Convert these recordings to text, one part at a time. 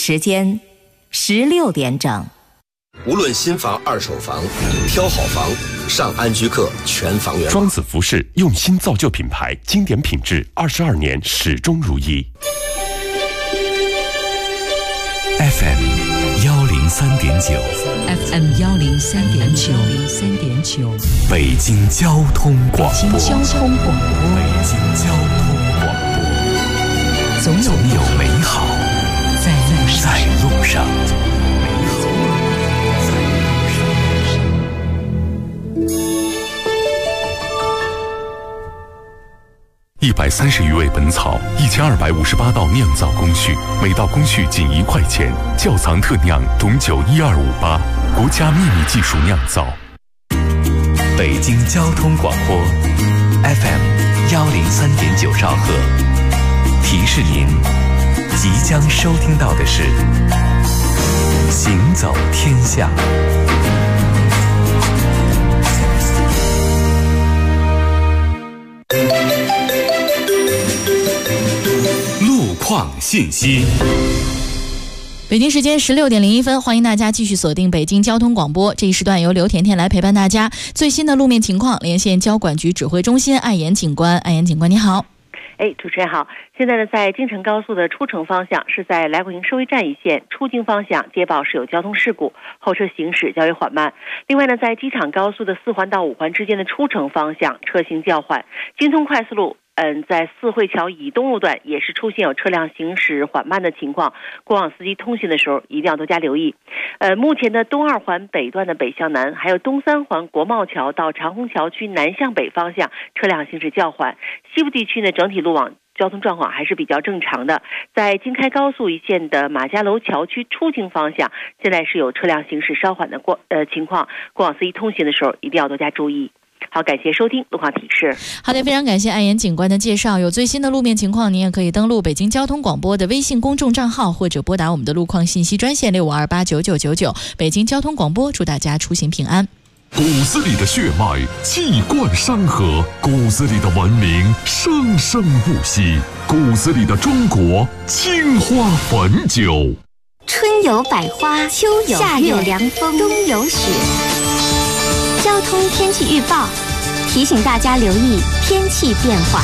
时间16点整。 无论新房、二手房，挑好房，上安居客全房源。 庄子服饰用心造就品牌，经典品质，22年始终如一。 FM 103.9 FM 103.9 北京交通广播。 北京交通广播。 北京交通广播。 总有美好在路上。130余味本草，1258道酿造工序，每道工序仅1块钱。窖藏特酿种酒12588，国家秘密技术酿造。北京交通广播 FM 103.9兆赫，提示您即将收听到的是行走天下。路况信息。 北京时间16点01分，欢迎大家继续锁定北京交通广播。这一时段由刘甜甜来陪伴大家。最新的路面情况，连线交管局指挥中心艾岩警官。艾岩警官，你好。 主持人好。现在呢，在京承高速的出城方向是在来广营收费站一线出京方向接报是有交通事故，后车行驶较为缓慢。另外呢，在机场高速的4环到5环之间的出城方向车行较缓。京通快速路在四惠桥以东路段也是出现有车辆行驶缓慢的情况，过往司机通行的时候一定要多加留意。目前的东2环北段的北向南，还有东3环国贸桥到长虹桥区南向北方向车辆行驶较缓。西部地区呢，整体路网交通状况还是比较正常的。在京开高速一线的马家楼桥区出京方向，现在是有车辆行驶稍缓的情况，过往司机通行的时候一定要多加注意。好，感谢收听路况提示。 好的，非常感谢艾岩警官的介绍。有最新的路面情况，您也可以登录北京交通广播的微信公众账号，或者拨打我们的路况信息专线65289999。北京交通广播，祝大家出行平安。 骨子里的血脉气贯山河，骨子里的文明生生不息，骨子里的中国青花汾酒。 春有百花，秋有夏有凉风，冬有雪。交通天气预报提醒大家留意天气变化。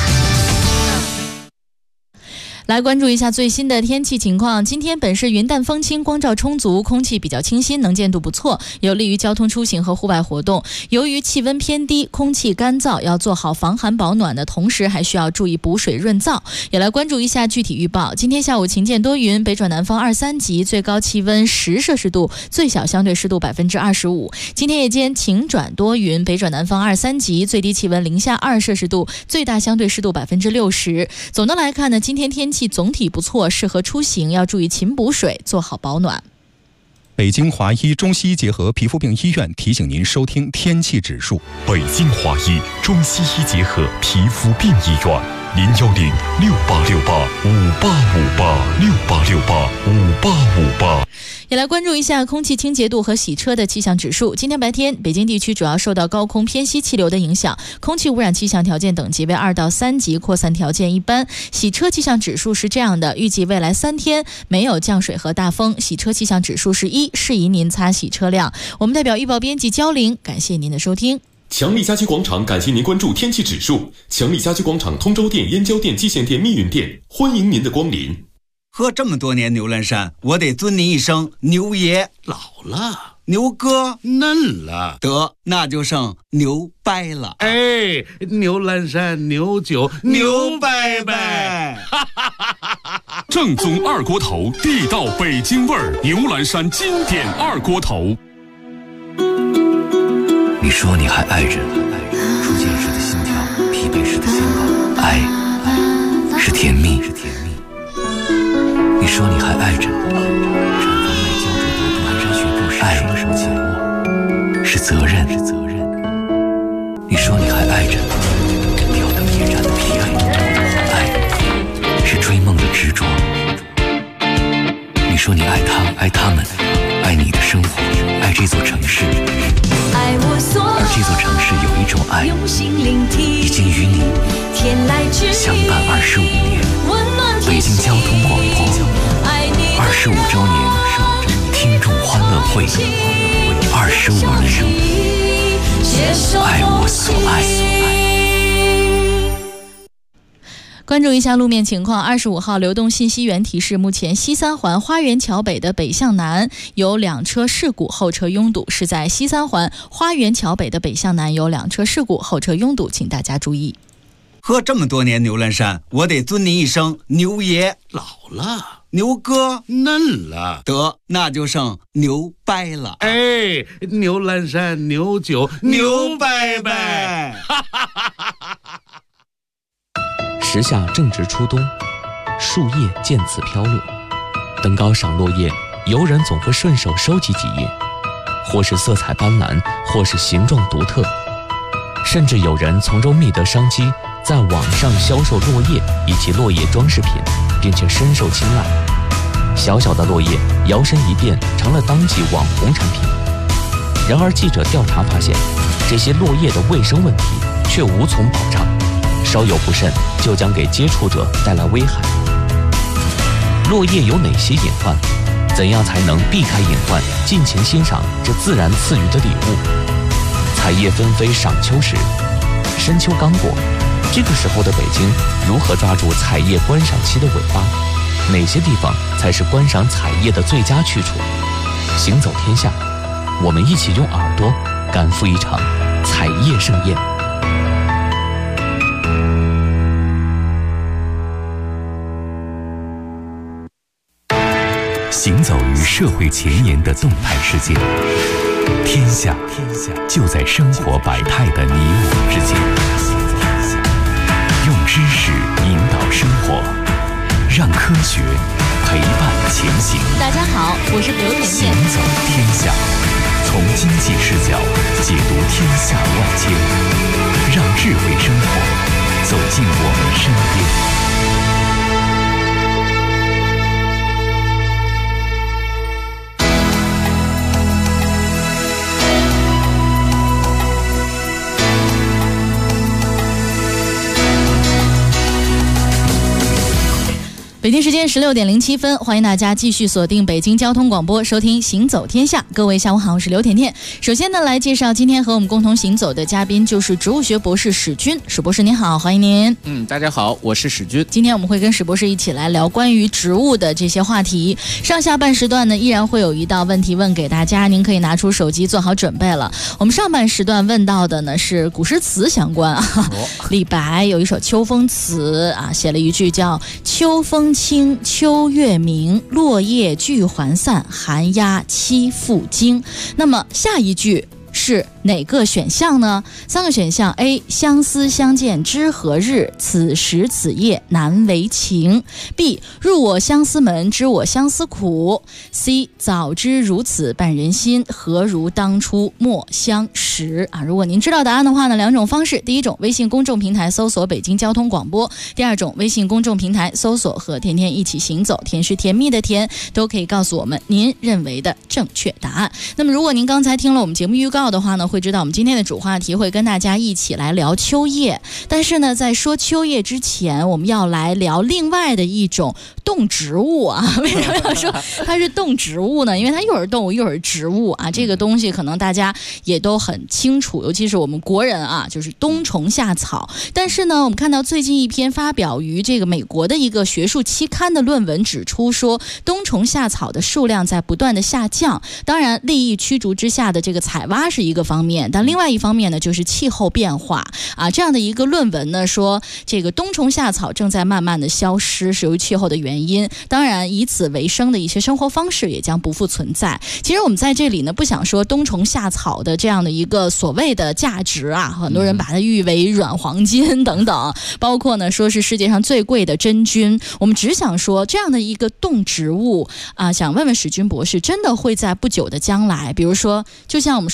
来关注一下最新的天气情况。今天本市云淡风轻，光照充足，空气比较清新，能见度不错，有利于交通出行和户外活动。由于气温偏低，空气干燥，要做好防寒保暖的同时，还需要注意补水润燥。也来关注一下具体预报。今天下午晴见多云，北转南风2、3级，最高气温10摄氏度，最小相对湿度25%。今天夜间晴转多云，北转南风2、3级，最低气温零下2摄氏度，最大相对湿度60%。总的来看呢，今天天气总体不错，适合出行，要注意勤补水，做好保暖。 北京华医中西医结合皮肤病医院提醒您收听天气指数。 北京华医中西医结合皮肤病医院，0106868585858，686858。 也来关注一下空气清洁度和洗车的气象指数。今天白天，北京地区主要受到高空偏西气流的影响，空气污染气象条件等级为2到3级，扩散条件一般。洗车气象指数是这样的，预计未来3天没有降水和大风，洗车气象指数是1，适宜您擦洗车辆。我们代表预报编辑焦玲，感谢您的收听。 强力家居广场感谢您关注天气指数。强力家居广场通州店、燕郊店、蓟县店、密云店，欢迎您的光临。 喝这么多年牛栏山，我得尊您一声牛爷。 老了， 牛哥嫩了， 得那就剩牛掰了。 哎，牛栏山牛酒牛掰掰。 正宗二锅头，地道北京味儿，牛栏山经典二锅头。 你说你还爱着初见时的心跳，疲惫时的心跳，爱是甜蜜。你说你还爱着产房外焦灼多度蹒跚学步时爱手紧握，是责任。你说你还爱着吊灯夜战的疲惫，爱是追梦的执着。你说你爱他，爱他们，爱你的生活，爱这座城市。而这座城市有一种爱，已经与你相伴25年。北京交通广播，25 25周年听众欢乐会，25年，爱我所爱。 关注一下路面情况，25号流动信息源提示，目前西三环花园桥北的北向南有2车事故，后车拥堵，是在西三环花园桥北的北向南有2车事故，后车拥堵，请大家注意。 喝这么多年牛栏山，我得尊您一声牛爷。 老了， 牛哥嫩了， 得那就剩牛掰了。 哎，牛栏山牛酒牛掰掰。 时下正值初冬，树叶渐次飘落，登高赏落叶，游人总会顺手收集几叶，或是色彩斑斓，或是形状独特，甚至有人从中觅得商机，在网上销售落叶以及落叶装饰品，并且深受青睐。小小的落叶摇身一变成了当季网红产品。然而记者调查发现，这些落叶的卫生问题却无从保障，稍有不慎就将给接触者带来危害。落叶有哪些隐患？怎样才能避开隐患，尽情欣赏这自然赐予的礼物？彩叶纷飞赏秋时，深秋刚过，这个时候的北京如何抓住彩叶观赏期的尾巴？哪些地方才是观赏彩叶的最佳去处？行走天下，我们一起用耳朵赶赴一场彩叶盛宴。 行走于社会前沿的动态世界，天下就在生活百态的你我之间。用知识引导生活，让科学陪伴前行。 大家好，我是刘甜甜。 行走天下，从经济视角解读天下万千，让智慧生活走进我们身边。 北京时间16点07分，欢迎大家继续锁定北京交通广播，收听行走天下。各位下午好，我是刘甜甜。首先呢，来介绍今天和我们共同行走的嘉宾，就是植物学博士史军。史博士您好，欢迎您。 大家好，我是史军。 今天我们会跟史博士一起来聊关于植物的这些话题。上下半时段呢，依然会有一道问题问给大家，您可以拿出手机做好准备了。我们上半时段问到的呢是古诗词相关啊。李白有一首秋风词啊，写了一句叫“秋风清，秋月明，落叶聚还散，寒鸦栖复惊”。那么下一句是哪个选项呢？3个选项 ：A. 相思相见知何日，此时此夜难为情。B. 入我相思门，知我相思苦。C. 早知如此绊人心，何如当初莫相识。如果您知道答案的话呢，2种方式：第一种，微信公众平台搜索北京交通广播；第二种，微信公众平台搜索和甜甜一起行走，甜是甜蜜的甜，都可以告诉我们您认为的正确答案。那么如果您刚才听了我们节目预告的话呢，会知道我们今天的主话题会跟大家一起来聊秋叶。但是呢，在说秋叶之前，我们要来聊另外的一种动植物啊。为什么要说它是动植物呢？因为它又是动物又是植物啊。这个东西可能大家也都很清楚，尤其是我们国人啊，就是冬虫夏草。但是呢，我们看到最近一篇发表于这个美国的一个学术期刊的论文指出说，冬虫夏草的数量在不断的下降。当然，利益驱逐之下的这个采挖是一个方面，但另外一方面呢，就是气候变化啊。这样的一个论文呢，说这个冬虫夏草正在慢慢的消失，是由于气候的原因。当然，以此为生的一些生活方式也将不复存在。其实我们在这里呢，不想说冬虫夏草的这样的一个所谓的价值啊，很多人把它誉为软黄金等等，包括呢说是世界上最贵的真菌。我们只想说这样的一个动植物啊，想问问史军博士，真的会在不久的将来，比如说就像我们说到的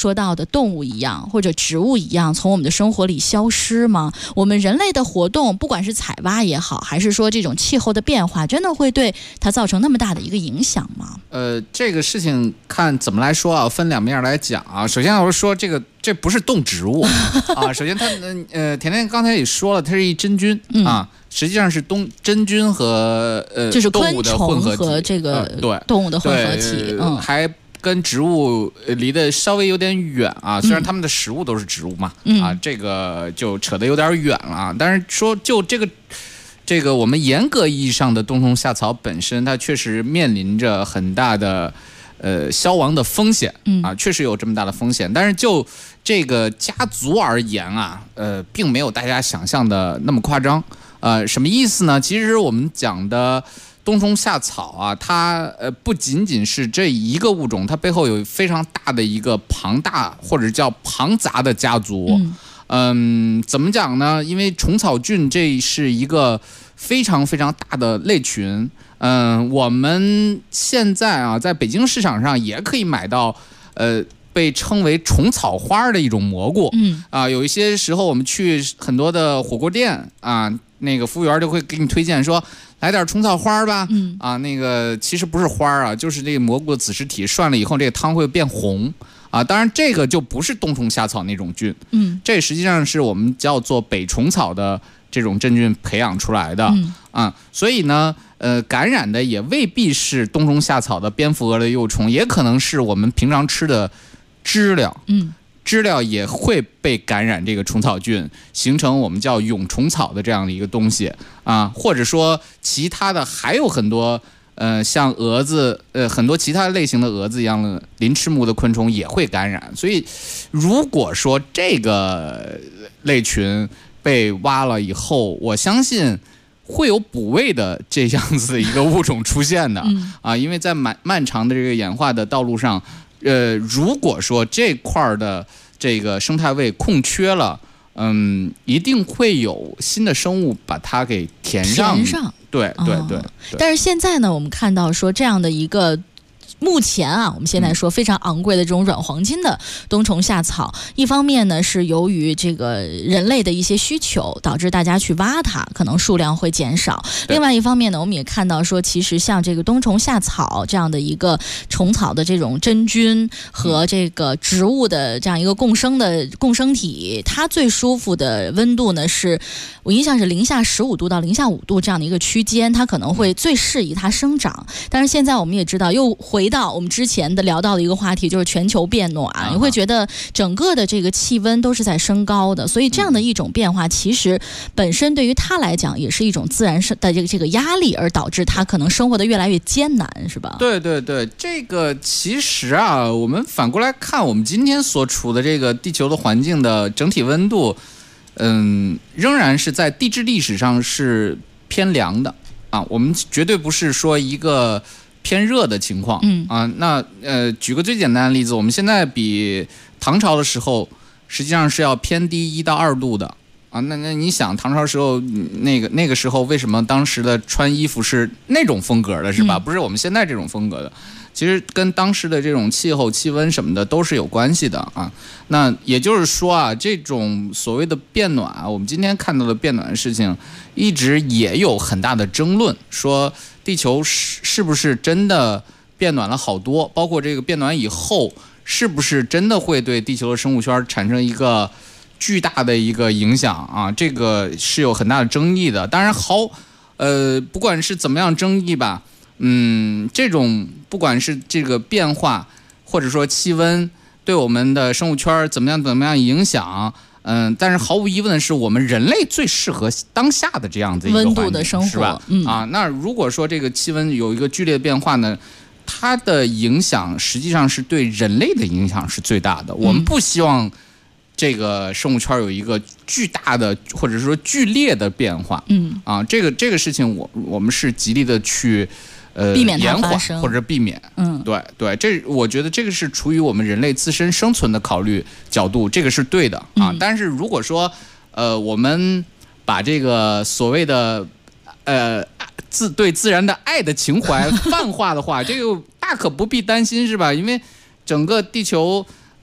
的动物一样，或者植物一样，从我们的生活里消失吗？我们人类的活动，不管是采挖也好，还是说这种气候的变化，真的会对它造成那么大的一个影响吗？ 这个事情看怎么来说啊，分两面来讲啊。首先我说这不是动植物啊。首先它甜甜刚才也说了，它是一真菌啊，实际上是真菌和就是动物的混合体和这个对动物的混合体， 还跟植物离得稍微有点远啊。虽然它们的食物都是植物嘛，啊，这个就扯得有点远了啊。但是说就这个我们严格意义上的冬虫夏草本身，它确实面临着很大的消亡的风险啊，确实有这么大的风险。但是就这个家族而言啊，并没有大家想象的那么夸张。什么意思呢？其实我们讲的冬虫夏草啊，它不仅仅是这一个物种，它背后有非常大的一个庞大或者叫庞杂的家族。怎么讲呢？因为虫草菌这是一个非常非常大的类群。我们现在啊，在北京市场上也可以买到被称为虫草花的一种蘑菇。有一些时候我们去很多的火锅店啊，那个服务员就会给你推荐说，来点虫草花吧。那个其实不是花啊，就是这个蘑菇的子实体涮了以后，这个汤会变红。当然这个就不是冬虫夏草那种菌，这实际上是我们叫做北虫草的这种真菌培养出来的。所以呢，感染的也未必是冬虫夏草的蝙蝠蛾的幼虫，也可能是我们平常吃的知了。知了也会被感染这个虫草菌，形成我们叫蛹虫草的这样的一个东西啊，或者说其他的还有很多。像蛾子，很多其他类型的蛾子一样的鳞翅目的昆虫也会感染。所以，如果说这个类群被挖了以后，我相信会有补位的这样子的一个物种出现的。因为在漫长的这个演化的道路上，如果说这块的这个生态位空缺了，一定会有新的生物把它给填上。对。 但是现在呢，我们看到说这样的一个。目前啊，我们现在说非常昂贵的这种软黄金的冬虫夏草，一方面呢是由于这个人类的一些需求，导致大家去挖它，可能数量会减少。另外一方面呢，我们也看到说，其实像这个冬虫夏草这样的一个虫草的这种真菌和这个植物的这样一个共生体，它最舒服的温度呢是，我印象是零下15度到零下5度这样的一个区间，它可能会最适宜它生长。但是现在我们也知道，又回到我们之前的聊到的一个话题，就是全球变暖，你会觉得整个的这个气温都是在升高的，所以这样的一种变化，其实本身对于它来讲也是一种自然的这个压力，而导致它可能生活的越来越艰难，是吧？ 对，这个其实啊，我们反过来看，我们今天所处的这个地球的环境的整体温度，仍然是在地质历史上是偏凉的啊，我们绝对不是说一个偏热的情况。那举个最简单的例子，我们现在比唐朝的时候实际上是要偏低1到2度的啊。那你想唐朝时候那个时候为什么当时的穿衣服是那种风格的，是吧？不是我们现在这种风格的。其实跟当时的这种气候、气温什么的都是有关系的啊。那也就是说啊，这种所谓的变暖啊，我们今天看到的变暖的事情，一直也有很大的争论，说地球是不是真的变暖了好多？包括这个变暖以后，是不是真的会对地球的生物圈产生一个巨大的一个影响啊？这个是有很大的争议的。当然不管是怎么样争议吧。这种不管是这个变化，或者说气温对我们的生物圈怎么样影响，但是毫无疑问的是，我们人类最适合当下的这样子一个温度的生活， 是吧？那如果说这个气温有一个剧烈变化呢，它的影响实际上是对人类的影响是最大的。我们不希望这个生物圈有一个巨大的或者说剧烈的变化。这个事情我们是极力的去。 避免它延缓发生或者避免，对，我觉得这个是出于我们人类自身生存的考虑角度，这个是对的啊。但是如果说我们把这个所谓的对自然的爱的情怀泛化的话，这个大可不必担心，是吧？因为整个地球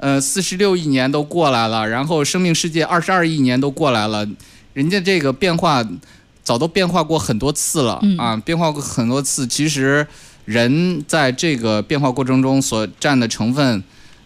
46亿年都过来了，然后生命世界22亿年都过来了，人家这个变化早都变化过很多次了啊，变化过很多次。其实人在这个变化过程中所占的成分，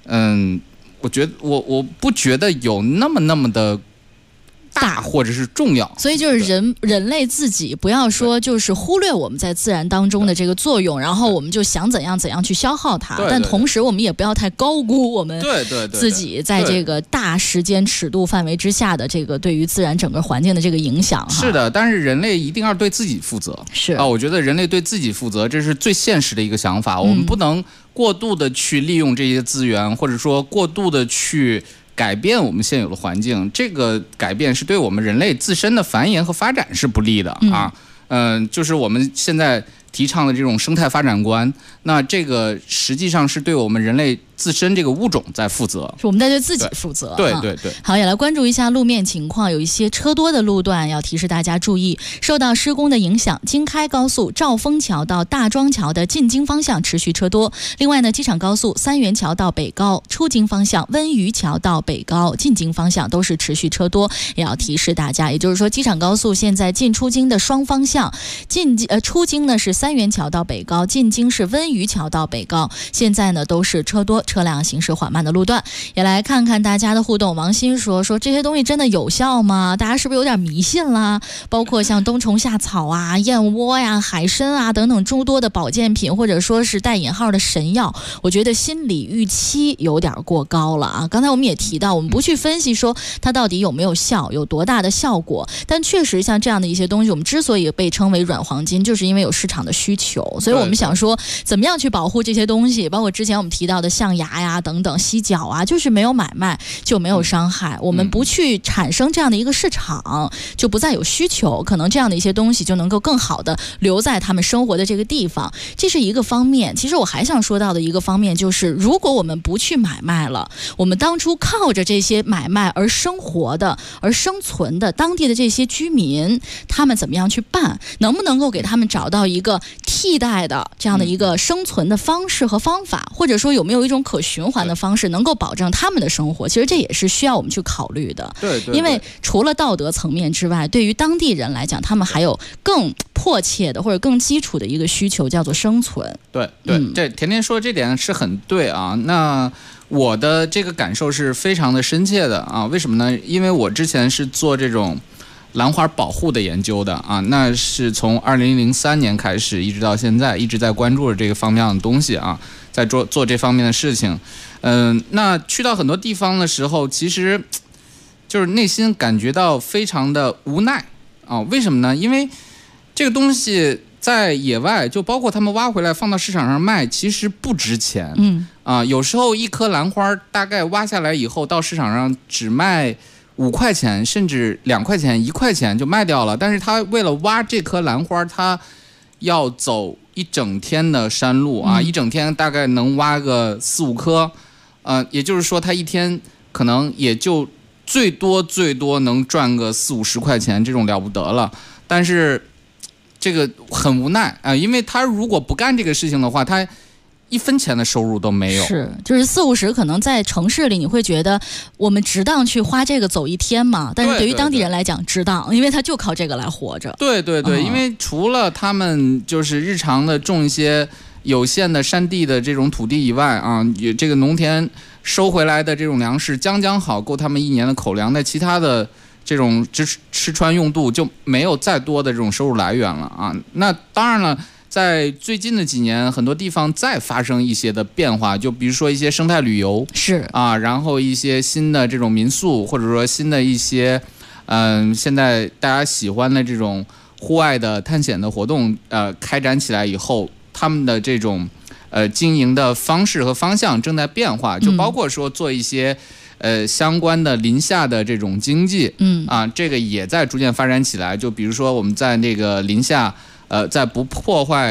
我不觉得有那么的大或者是重要， 所以就是人类自己不要说就是忽略我们在自然当中的这个作用，然后我们就想怎样去消耗它，但同时我们也不要太高估我们自己在这个大时间尺度范围之下的这个对于自然整个环境的这个影响。 是的，但是人类一定要对自己负责。 是啊，我觉得人类对自己负责，这是最现实的一个想法。我们不能过度的去利用这些资源，或者说过度的去改变我们现有的环境，这个改变是对我们人类自身的繁衍和发展是不利的啊。就是我们现在提倡的这种生态发展观，那这个实际上是对我们人类自身这个物种在负责， 是我们在对自己负责。 对。 好，也来关注一下路面情况，有一些车多的路段要提示大家注意。受到施工的影响，京开高速兆丰桥到大庄桥的进京方向持续车多。另外呢，机场高速三元桥到北高出京方向，温榆桥到北高进京方向都是持续车多，也要提示大家。也就是说，机场高速现在进出京的双方向，出京呢是三元桥到北高，进京是温榆桥到北高，现在呢都是车多，车辆行驶缓慢的路段。也来看看大家的互动。王鑫说这些东西真的有效吗？大家是不是有点迷信啦？包括像冬虫夏草啊、燕窝呀、海参啊等等诸多的保健品，或者说是带引号的神药，我觉得心理预期有点过高了啊。刚才我们也提到，我们不去分析说它到底有没有效，有多大的效果，但确实像这样的一些东西，我们之所以被称为软黄金，就是因为有市场的需求，所以我们想说怎么样去保护这些东西，包括之前我们提到的象牙呀等等、犀角啊，就是没有买卖就没有伤害，我们不去产生这样的一个市场，就不再有需求，可能这样的一些东西就能够更好的留在他们生活的这个地方，这是一个方面。其实我还想说到的一个方面就是，如果我们不去买卖了，我们当初靠着这些买卖而生活的、而生存的当地的这些居民，他们怎么样去办？能不能够给他们找到一个替代的这样的一个生存的方式和方法，或者说有没有一种可循环的方式能够保证他们的生活？其实这也是需要我们去考虑的。 对， 因为除了道德层面之外，对于当地人来讲，他们还有更迫切的或者更基础的一个需求，叫做生存。 对，这甜甜说这点是很对啊。那我的这个感受是非常的深切的啊。为什么呢？因为我之前是做这种兰花保护的研究的啊，那是从2003年开始一直到现在一直在关注着这个方面的东西啊，在做这方面的事情。那去到很多地方的时候，其实就是内心感觉到非常的无奈啊。为什么呢？因为这个东西在野外，就包括他们挖回来放到市场上卖，其实不值钱。有时候一颗兰花大概挖下来以后到市场上只卖5块钱，甚至2块钱、1块钱就卖掉了。但是他为了挖这颗兰花，他要走一整天的山路啊，一整天大概能挖个4、5颗，也就是说他一天可能也就最多能赚个40、50块钱，这种了不得了。但是这个很无奈啊，因为他如果不干这个事情的话，他1分钱的收入都没有。 是，就是40、50，可能在城市里你会觉得我们值当去花这个走一天嘛？但是对于当地人来讲，值当，因为他就靠这个来活着。 对，因为除了他们就是日常的种一些有限的山地的这种土地以外啊，这个农田收回来的这种粮食将好够他们1年的口粮，那其他的这种吃穿用度就没有再多的这种收入来源了啊。那当然了，在最近的几年，很多地方再发生一些的变化，就比如说一些生态旅游是啊，然后一些新的这种民宿，或者说新的一些现在大家喜欢的这种户外的探险的活动开展起来以后，他们的这种经营的方式和方向正在变化，就包括说做一些相关的林下的这种经济，这个也在逐渐发展起来。就比如说我们在那个林下在不破坏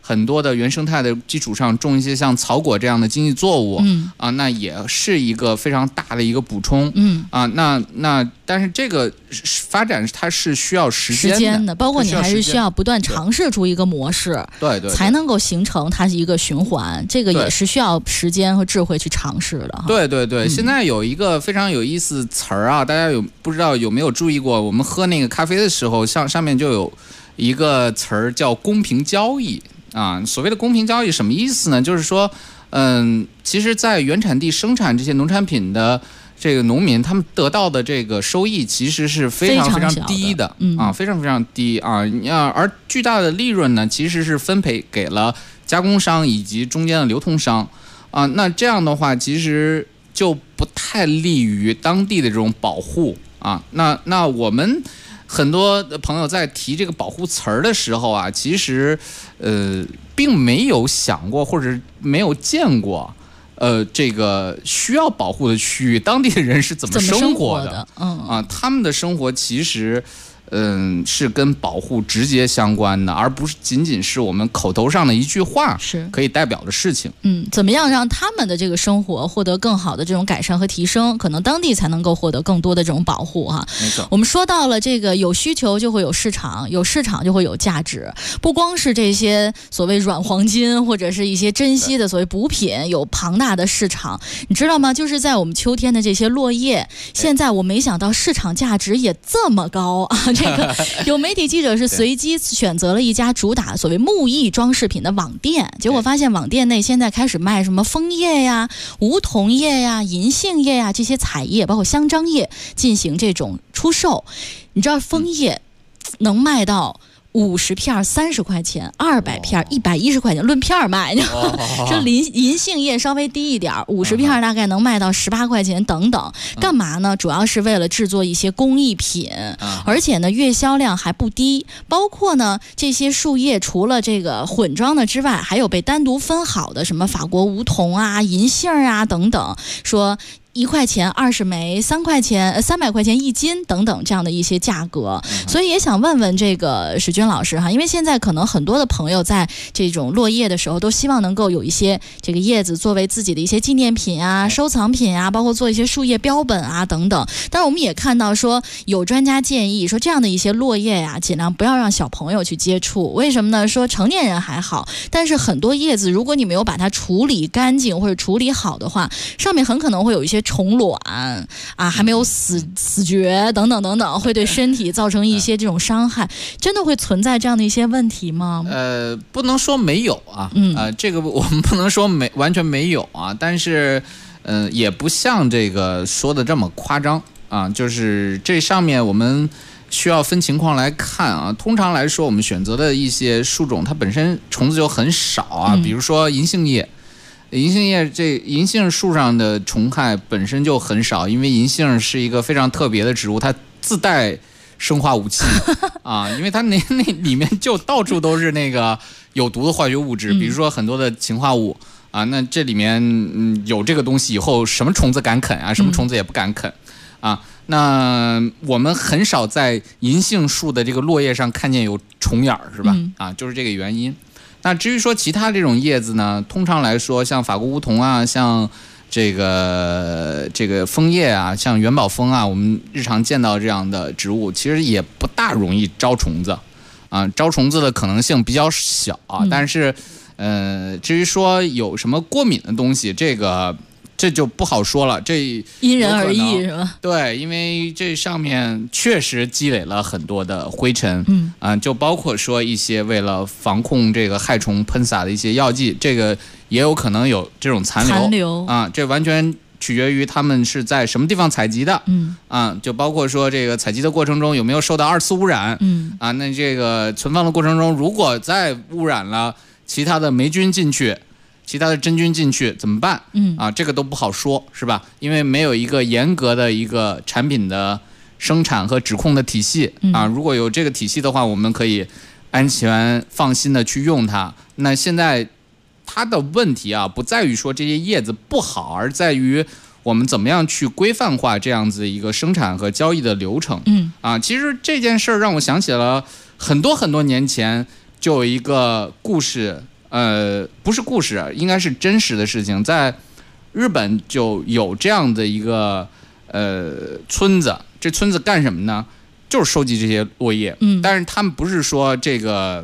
很多的原生态的基础上种一些像草果这样的经济作物，那也是一个非常大的一个补充，但是这个发展它是需要时间的， 包括你还是需要不断尝试出一个模式， 对， 才能够形成它是一个循环，这个也是需要时间和智慧去尝试的。 对，现在有一个非常有意思词儿啊，大家不知道有没有注意过？我们喝那个咖啡的时候，上面就有一个词儿叫公平交易啊。所谓的公平交易什么意思呢？就是说，其实，在原产地生产这些农产品的这个农民，他们得到的这个收益其实是非常非常低的啊，非常非常低啊。而巨大的利润呢，其实是分配给了加工商以及中间的流通商啊。那这样的话，其实就不太利于当地的这种保护啊。那我们很多的朋友在提这个保护词儿的时候啊，其实并没有想过或者没有见过。这个需要保护的区域，当地的人是怎么生活的？他们的生活其实，是跟保护直接相关的，而不是仅仅是我们口头上的一句话可以代表的事情。 怎么样让他们的这个生活获得更好的这种改善和提升，可能当地才能够获得更多的这种保护哈。 没错， 我们说到了这个有需求就会有市场，有市场就会有价值，不光是这些所谓软黄金或者是一些珍稀的所谓补品有庞大的市场，你知道吗？就是在我们秋天的这些落叶，现在我没想到市场价值也这么高啊！这个有媒体记者是随机选择了一家主打所谓木艺装饰品的网店，结果发现网店内现在开始卖什么枫叶呀、梧桐叶呀、银杏叶呀这些彩叶，包括香樟叶进行这种出售。你知道枫叶能卖到50片30块钱，200片110块钱，论片卖。这银杏叶稍微低一点，50片大概能卖到18块钱等等。干嘛呢？主要是为了制作一些工艺品，而且呢月销量还不低。包括呢这些树叶除了这个混装的之外，还有被单独分好的什么法国梧桐啊、银杏啊等等，说1块钱20枚，3块钱300块钱1斤等等这样的一些价格。所以也想问问这个史军老师哈，因为现在可能很多的朋友在这种落叶的时候都希望能够有一些这个叶子作为自己的一些纪念品啊、收藏品啊，包括做一些树叶标本啊等等。但是我们也看到说有专家建议说这样的一些落叶呀，尽量不要让小朋友去接触。为什么呢？说成年人还好，但是很多叶子如果你没有把它处理干净或者处理好的话，上面很可能会有一些虫卵啊，还没有死绝等等等等，会对身体造成一些这种伤害。真的会存在这样的一些问题吗？ 不能说没有啊，这个我们不能说完全没有啊，但是也不像这个说的这么夸张啊，就是这上面我们需要分情况来看啊。通常来说，我们选择的一些树种，它本身虫子就很少啊，比如说银杏叶。银杏树上的虫害本身就很少，因为银杏是一个非常特别的植物，它自带生化武器啊，因为它那里面就到处都是那个有毒的化学物质，比如说很多的氰化物啊，那这里面有这个东西以后，什么虫子敢啃啊，什么虫子也不敢啃啊。那我们很少在银杏树的这个落叶上看见有虫眼儿，是吧？啊，就是这个原因。那至于说其他这种叶子呢，通常来说，像法国梧桐啊，像这个枫叶啊，像元宝枫啊，我们日常见到这样的植物，其实也不大容易招虫子，啊，招虫子的可能性比较小啊。但是，至于说有什么过敏的东西，这就不好说了，这因人而异是吧？ 对，因为这上面确实积累了很多的灰尘，就包括说一些为了防控这个害虫喷洒的一些药剂，这个也有可能有这种残留啊，这完全取决于他们是在什么地方采集的，就包括说这个采集的过程中有没有受到2次污染，那这个存放的过程中如果再污染了其他的霉菌进去。其他的真菌进去怎么办？这个都不好说，是吧？因为没有一个严格的一个产品的生产和指控的体系啊。如果有这个体系的话，我们可以安全放心的去用它。那现在它的问题啊，不在于说这些叶子不好，而在于我们怎么样去规范化这样子一个生产和交易的流程。其实这件事儿让我想起了很多年前就有一个故事。 不是故事，应该是真实的事情。在日本就有这样的一个村子，这村子干什么呢？就是收集这些落叶。但是他们不是说这个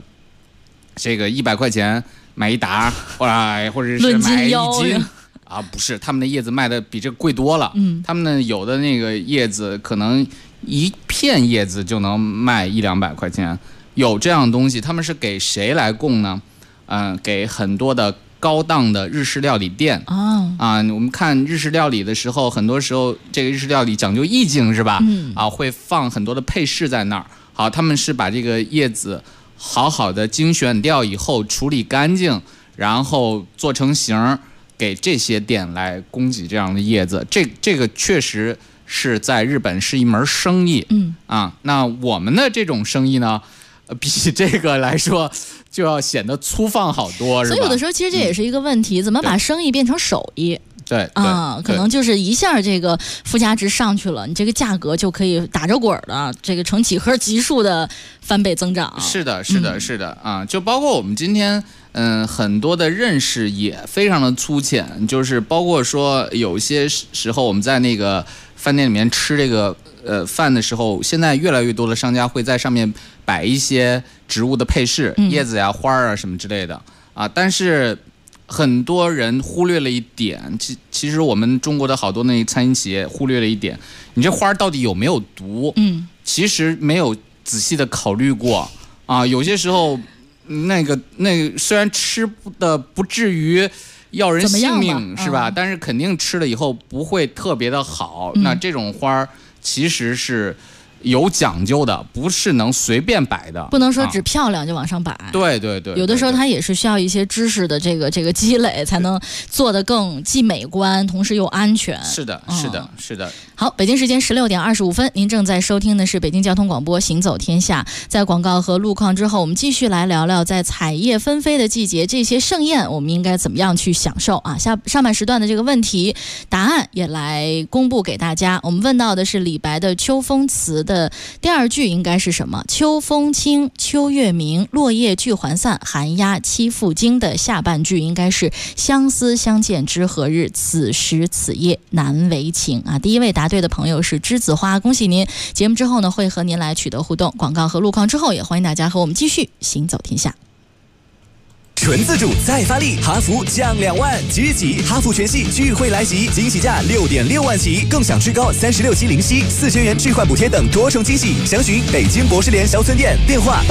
100块钱买一沓，或者是买一斤啊，不是，他们的叶子卖的比这个贵多了。他们呢有的那个叶子可能一片叶子就能卖100-200块钱，有这样的东西。他们是给谁来供呢？给很多的高档的日式料理店。我们看日式料理的时候，很多时候这个日式料理讲究意境是吧？会放很多的配饰在那儿。好，他们是把这个叶子好好的精选掉以后，处理干净，然后做成型，给这些店来供给这样的叶子。这个确实是在日本是一门生意。那我们的这种生意呢，比这个来说就要显得粗放好多，是吧？ 所以有的时候其实这也是一个问题，怎么把生意变成手艺？ 对可能就是一下这个附加值上去了，你这个价格就可以打着滚的，这个成几何级数的翻倍增长。 是的就包括我们今天很多的认识也非常的粗浅，就是包括说有些时候我们在那个饭店里面吃这个饭的时候，现在越来越多的商家会在上面摆一些植物的配饰，叶子呀、花啊什么之类的但是很多人忽略了一点，其实我们中国的好多那餐饮企业忽略了一点，你这花到底有没有毒？其实没有仔细的考虑过有些时候那个虽然吃的不至于要人性命是吧？但是肯定吃了以后不会特别的好。那这种花其实是有讲究的，不是能随便摆的， 不能说只漂亮就往上摆。 对， 有的时候它也是需要一些知识的这个积累，才能做得更既美观，同时又安全。 是的。 好，北京时间16点25分，您正在收听的是北京交通广播《行走天下》。在广告和路况之后，我们继续来聊聊在彩叶纷飞的季节，这些盛宴我们应该怎么样去享受上半时段的这个问题，答案也来公布给大家。我们问到的是李白的《秋风词》的第二句应该是什么？秋风清，秋月明，落叶聚还散，寒鸦栖复惊的下半句应该是相思相见知何日，此时此夜难为情第一位答对的朋友是栀子花，恭喜您！节目之后呢，会和您来取得互动。广告和路况之后，也欢迎大家和我们继续行走天下。 纯自主再发力，哈弗降2万，即日起哈弗全系聚会来袭，惊喜价6.6万起，更享最高36期零息，4000元置换补贴等多重惊喜。详询北京博士联小村店，电话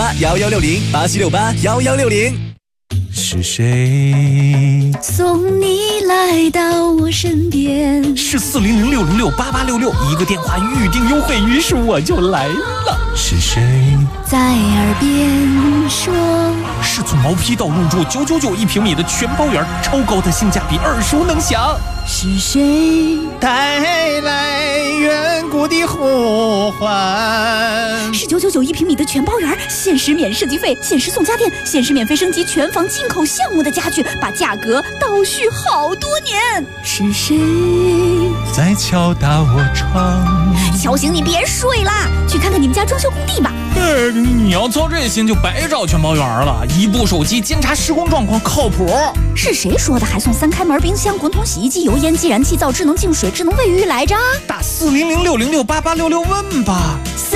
87681160，87681160。 是谁送你来到我身边？ 是400-606-8866，一个电话预定优惠，于是我就来了。是谁在耳边说？ 是从毛坯到入住999一平米的全包园，超高的性价比，耳熟能详。 是谁带来远古的呼唤？ 是999一平米的全包园，限时免设计费，限时送家电，限时免费升级全房进口项目的家具，把价格倒叙好多年。是谁在敲打我窗？ 敲醒你别睡啦，去看看你们家装修工地吧。 你要操这心就白找全包园了，一部手机监察施工状况靠谱。 是谁说的还送3开门冰箱、滚筒、洗衣机、油烟机、燃气灶、智能净水、智能卫浴来着？ 打400-606-8866问吧。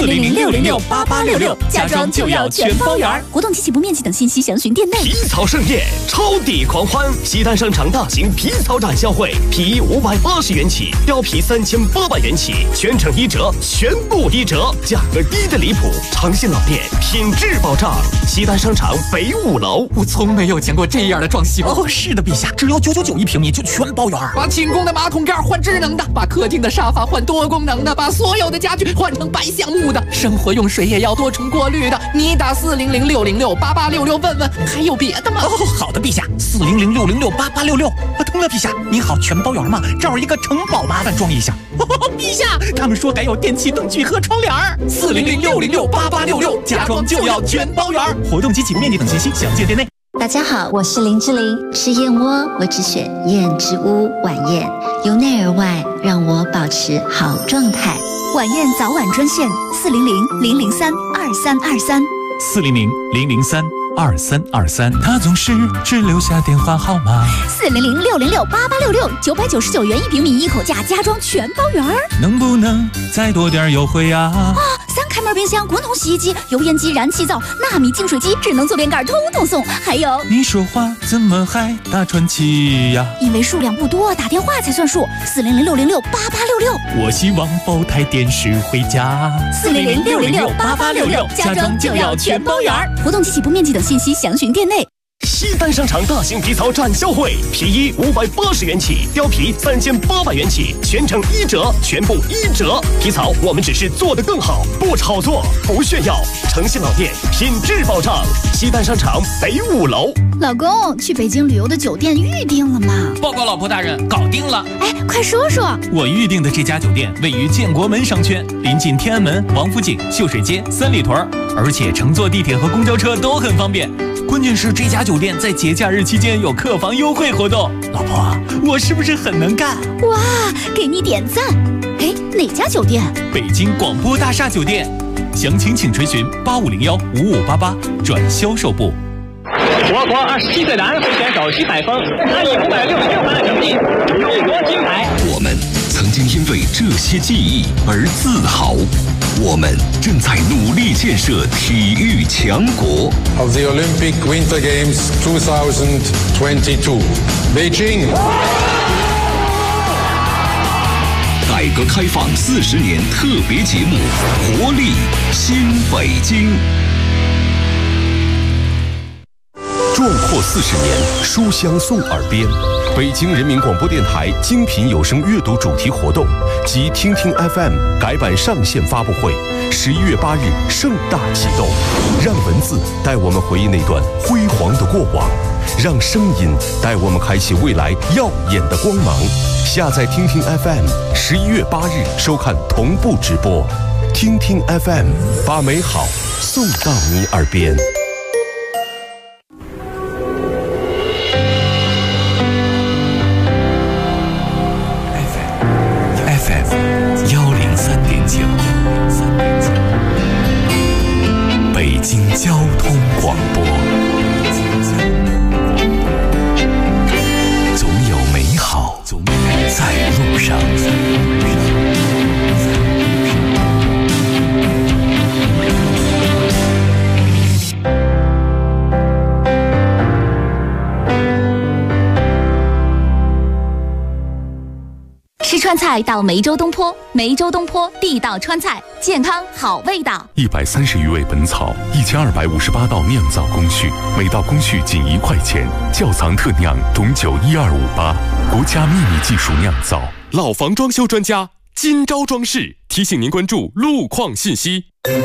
400-606-8866，家装就要全包园。活动及起步面积等信息详询店内。 皮草盛宴，超抵狂欢！西单商场大型皮草展销会，皮衣580元起，貂皮3800元起，全程1折，全部1折，价格低得离谱。长信老店，品质保障。西单商场北5楼。 我从没有见过这样的装修。是的，陛下，只要999一平米就全包圆。 把寝宫的马桶盖换智能的，把客厅的沙发换多功能的，把所有的家具换成白橡木的，生活用水也要多重过滤的。你打400-606-8866问问，还有别的吗？ 好的，陛下，400-606-8866。通了，陛下，您好，全包圆吗？这儿一个城堡，麻烦装一下。陛下，他们说还有电器灯具和窗帘。400-606-8866，家装就要全包圆。活动及起步面积等信息详见店内。 大家好，我是林志玲。吃燕窝，我只选燕之屋晚宴，由内而外让我保持好状态。 晚宴早晚专线400-003-2323。 400-003-2323。 2323，他总是只留下电话号码。 400-606-8866，999元1平米1口价家装全包圆儿。 能不能再多点优惠呀？ 3开门冰箱、滚筒洗衣机、油烟机、燃气灶、纳米净水机、智能坐便盖通通送。还有， 你说话怎么还大喘气呀？ 因为数量不多，打电话才算数。400-606-8866。 我希望某台电视回家。 400-606-8866，家装就要全包圆儿。活动及起步面积等信息详询店内。 西单商场大型皮草展销会，皮衣580元起，貂皮3800元起，全程1折，全部1折。皮草我们只是做得更好，不炒作，不炫耀，诚信老店，品质保障。西单商场北5楼。 老公，去北京旅游的酒店预定了吗？ 报告老婆大人，搞定了。 哎，快说说。 我预定的这家酒店位于建国门商圈，临近天安门、王府井、秀水街、三里屯，而且乘坐地铁和公交车都很方便。关键是这家酒店在节假日期间有客房优惠活动。老婆，我是不是很能干？ 哇，给你点赞。哎，哪家酒店？ 北京广播大厦酒店。详情请垂询8501-5588转销售部。 我国27岁男会选手徐海峰，他以566分的成绩勇夺金牌。 我们曾经因为这些记忆而自豪，我们正在努力建设体育强国。 Of the Olympic Winter Games 2022, Beijing。 改革开放40年特别节目，活力新北京。 壮阔40年，书香送耳边。北京人民广播电台精品有声阅读主题活动及听听 FM 改版上线发布会，11月8日盛大启动。让文字带我们回忆那段辉煌的过往，让声音带我们开启未来耀眼的光芒。下载听听 FM，11月8日收看同步直播。听听 FM， 把美好送到你耳边。 北京交通广播，总有美好在路上。 吃川菜到梅州东坡，梅州东坡地道川菜，健康好味道。 130余味本草，1258道酿造工序，每道工序仅1块钱。窖藏特酿董酒12588，国家秘密技术酿造。 老房装修专家金招装饰提醒您关注路况信息。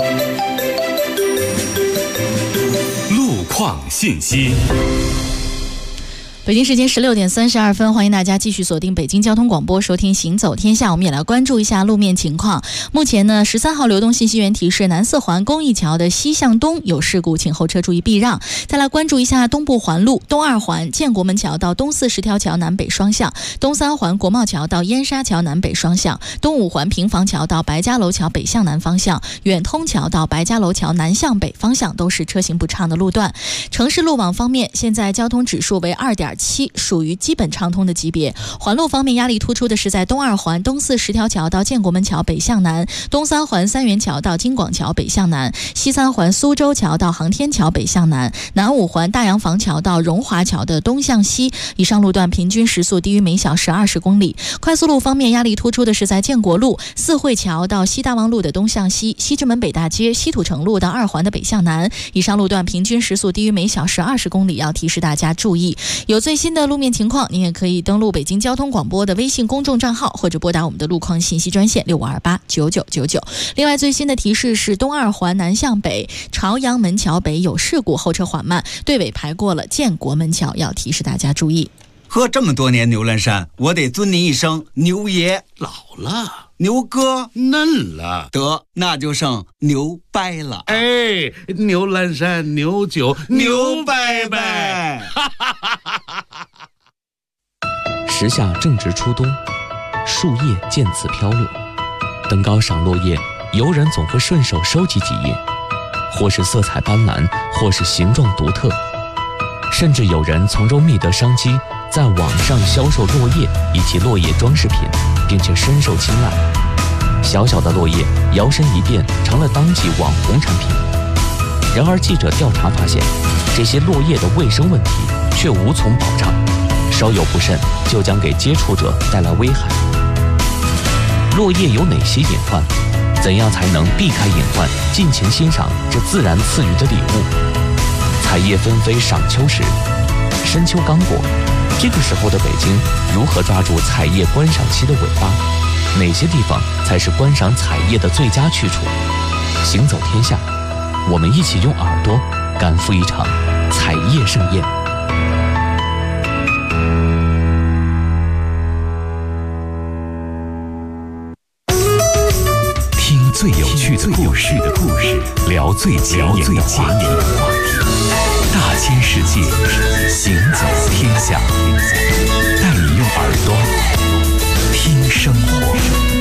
路况信息。 北京时间16点32分，欢迎大家继续锁定北京交通广播，收听行走天下。我们也来关注一下路面情况。目前呢，13号流动信息源提示南四环公益桥的西向东有事故，请后车注意避让。再来关注一下东部环路东2环建国门桥到东4十条桥南北双向，东3环国贸桥到燕沙桥南北双向，东5环平房桥到白家楼桥北向南方向，远通桥到白家楼桥南向北方向都是车行不畅的路段。城市路网方面，现在交通指数为2.7，属于基本畅通的级别。环路方面，压力突出的是在东2环东4十条桥到建国门桥北向南，东3环三元桥到京广桥北向南，西3环苏州桥到航天桥北向南，南5环大洋房桥到荣华桥的东向西。以上路段平均时速低于每小时20公里。快速路方面，压力突出的是在建国路四惠桥到西大望路的东向西，西直门北大街西土城路到2环的北向南。以上路段平均时速低于每小时20公里，要提示大家注意。有最新的路面情况，您也可以登录北京交通广播的微信公众账号，或者拨打我们的路况信息专线65289999。另外，最新的提示是东2环南向北朝阳门桥北有事故，后车缓慢，队尾排过了建国门桥，要提示大家注意。 喝这么多年牛栏山，我得尊您一声牛爷。 老了， 牛哥嫩了， 得那就剩牛掰了。 哎，牛栏山牛酒牛掰掰。 时下正值初冬，树叶渐次飘落，登高赏落叶，游人总会顺手收集几叶， 或是色彩斑斓，或是形状独特。甚至有人从中觅得商机，在网上销售落叶以及落叶装饰品，并且深受青睐。小小的落叶摇身一变成了当季网红产品。然而记者调查发现，这些落叶的卫生问题却无从保障，稍有不慎就将给接触者带来危害。落叶有哪些隐患？怎样才能避开隐患，尽情欣赏这自然赐予的礼物？彩叶纷飞赏秋时，深秋刚过，这个时候的北京如何抓住彩叶观赏期的尾巴？哪些地方才是观赏彩叶的最佳去处？行走天下，我们一起用耳朵赶赴一场彩叶盛宴。 听最有趣的故事，聊最前沿的话题。大千世界，行走天下，带你用耳朵听生活。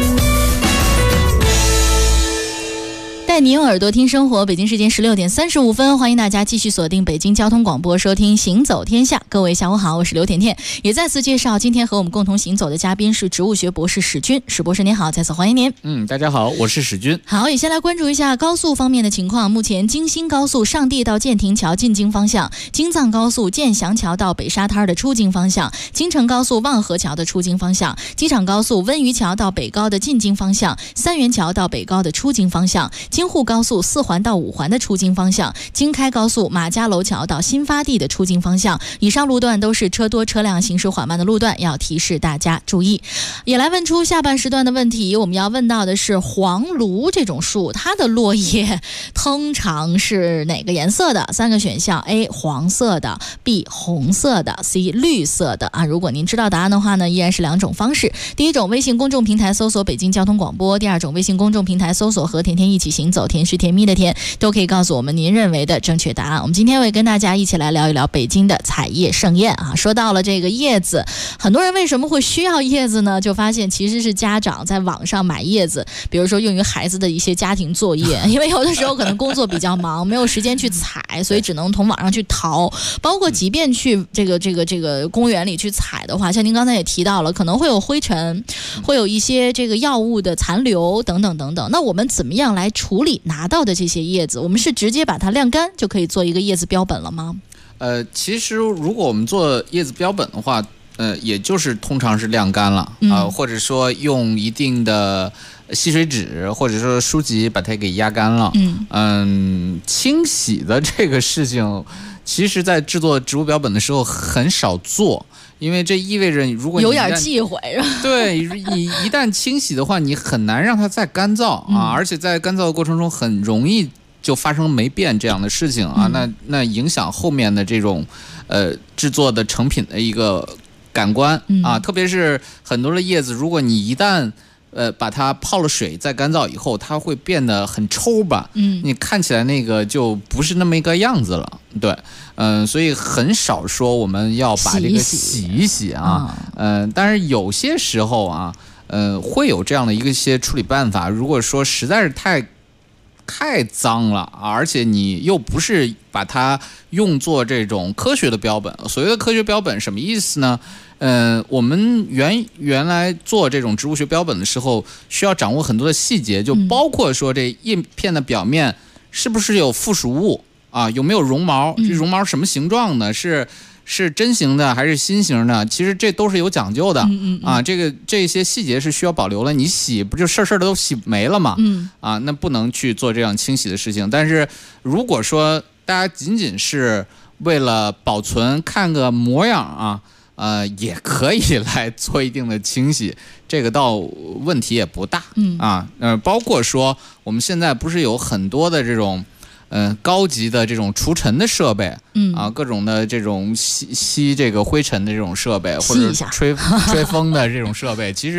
带你用耳朵听生活，北京时间16点35分，欢迎大家继续锁定北京交通广播，收听行走天下。各位下午好，我是刘甜甜，也再次介绍今天和我们共同行走的嘉宾是植物学博士史军。史博士您好，再次欢迎您。 大家好，我是史军。 好，也先来关注一下高速方面的情况。目前京新高速上地到建亭桥进京方向，京藏高速建祥桥到北沙滩的出京方向，京承高速望河桥的出京方向，机场高速温榆桥到北高的进京方向，三元桥到北高的出京方向，京沪高速4环到5环的出京方向，京开高速马家楼桥到新发地的出京方向。以上路段都是车多车辆行驶缓慢的路段，要提示大家注意。也来问出下半时段的问题，我们要问到的是黄栌这种树，它的落叶通常是哪个颜色的？3个选项 ：A 黄色的， B 红色的， C 绿色的啊。如果您知道答案的话呢，依然是2种方式。第一种，微信公众平台搜索北京交通广播；第二种，微信公众平台搜索和甜甜一起行走，甜是甜蜜的甜，都可以告诉我们您认为的正确答案。我们今天会跟大家一起来聊一聊北京的彩叶盛宴啊。说到了这个叶子，很多人为什么会需要叶子呢？就发现其实是家长在网上买叶子，比如说用于孩子的一些家庭作业，因为有的时候可能工作比较忙，没有时间去采，所以只能从网上去淘。包括即便去这个公园里去采的话，像您刚才也提到了，可能会有灰尘，会有一些这个药物的残留等等等等。那我们怎么样来处理拿到的这些叶子？我们是直接把它晾干就可以做一个叶子标本了吗？ 其实如果我们做叶子标本的话，也就是通常是晾干了或者说用一定的吸水纸或者说书籍把它给压干了。清洗的这个事情，其实在制作植物标本的时候很少做，因为这意味着如果你有点忌讳是吧？ 对，你一旦清洗的话，你很难让它再干燥而且在干燥的过程中很容易就发生霉变这样的事情那影响后面的这种制作的成品的一个感官特别是很多的叶子，如果你一旦把它泡了水再干燥以后，它会变得很抽吧，你看起来那个就不是那么一个样子了。对，所以很少说我们要把这个洗一洗但是有些时候会有这样的一些处理办法。如果说实在是太脏了而且你又不是把它用作这种科学的标本，所谓的科学标本什么意思呢？我们原来做这种植物学标本的时候，需要掌握很多的细节，就包括说这叶片的表面是不是有附属物有没有绒毛，这绒毛什么形状的，是针形的还是心形的，其实这都是有讲究的这些细节是需要保留了，你洗不就事儿都洗没了吗？那不能去做这样清洗的事情。但是如果说大家仅仅是为了保存看个模样也可以来做一定的清洗，这个倒问题也不大包括说我们现在不是有很多的这种高级的这种除尘的设备各种的这种吸这个灰尘的这种设备，或者吹风的这种设备，其实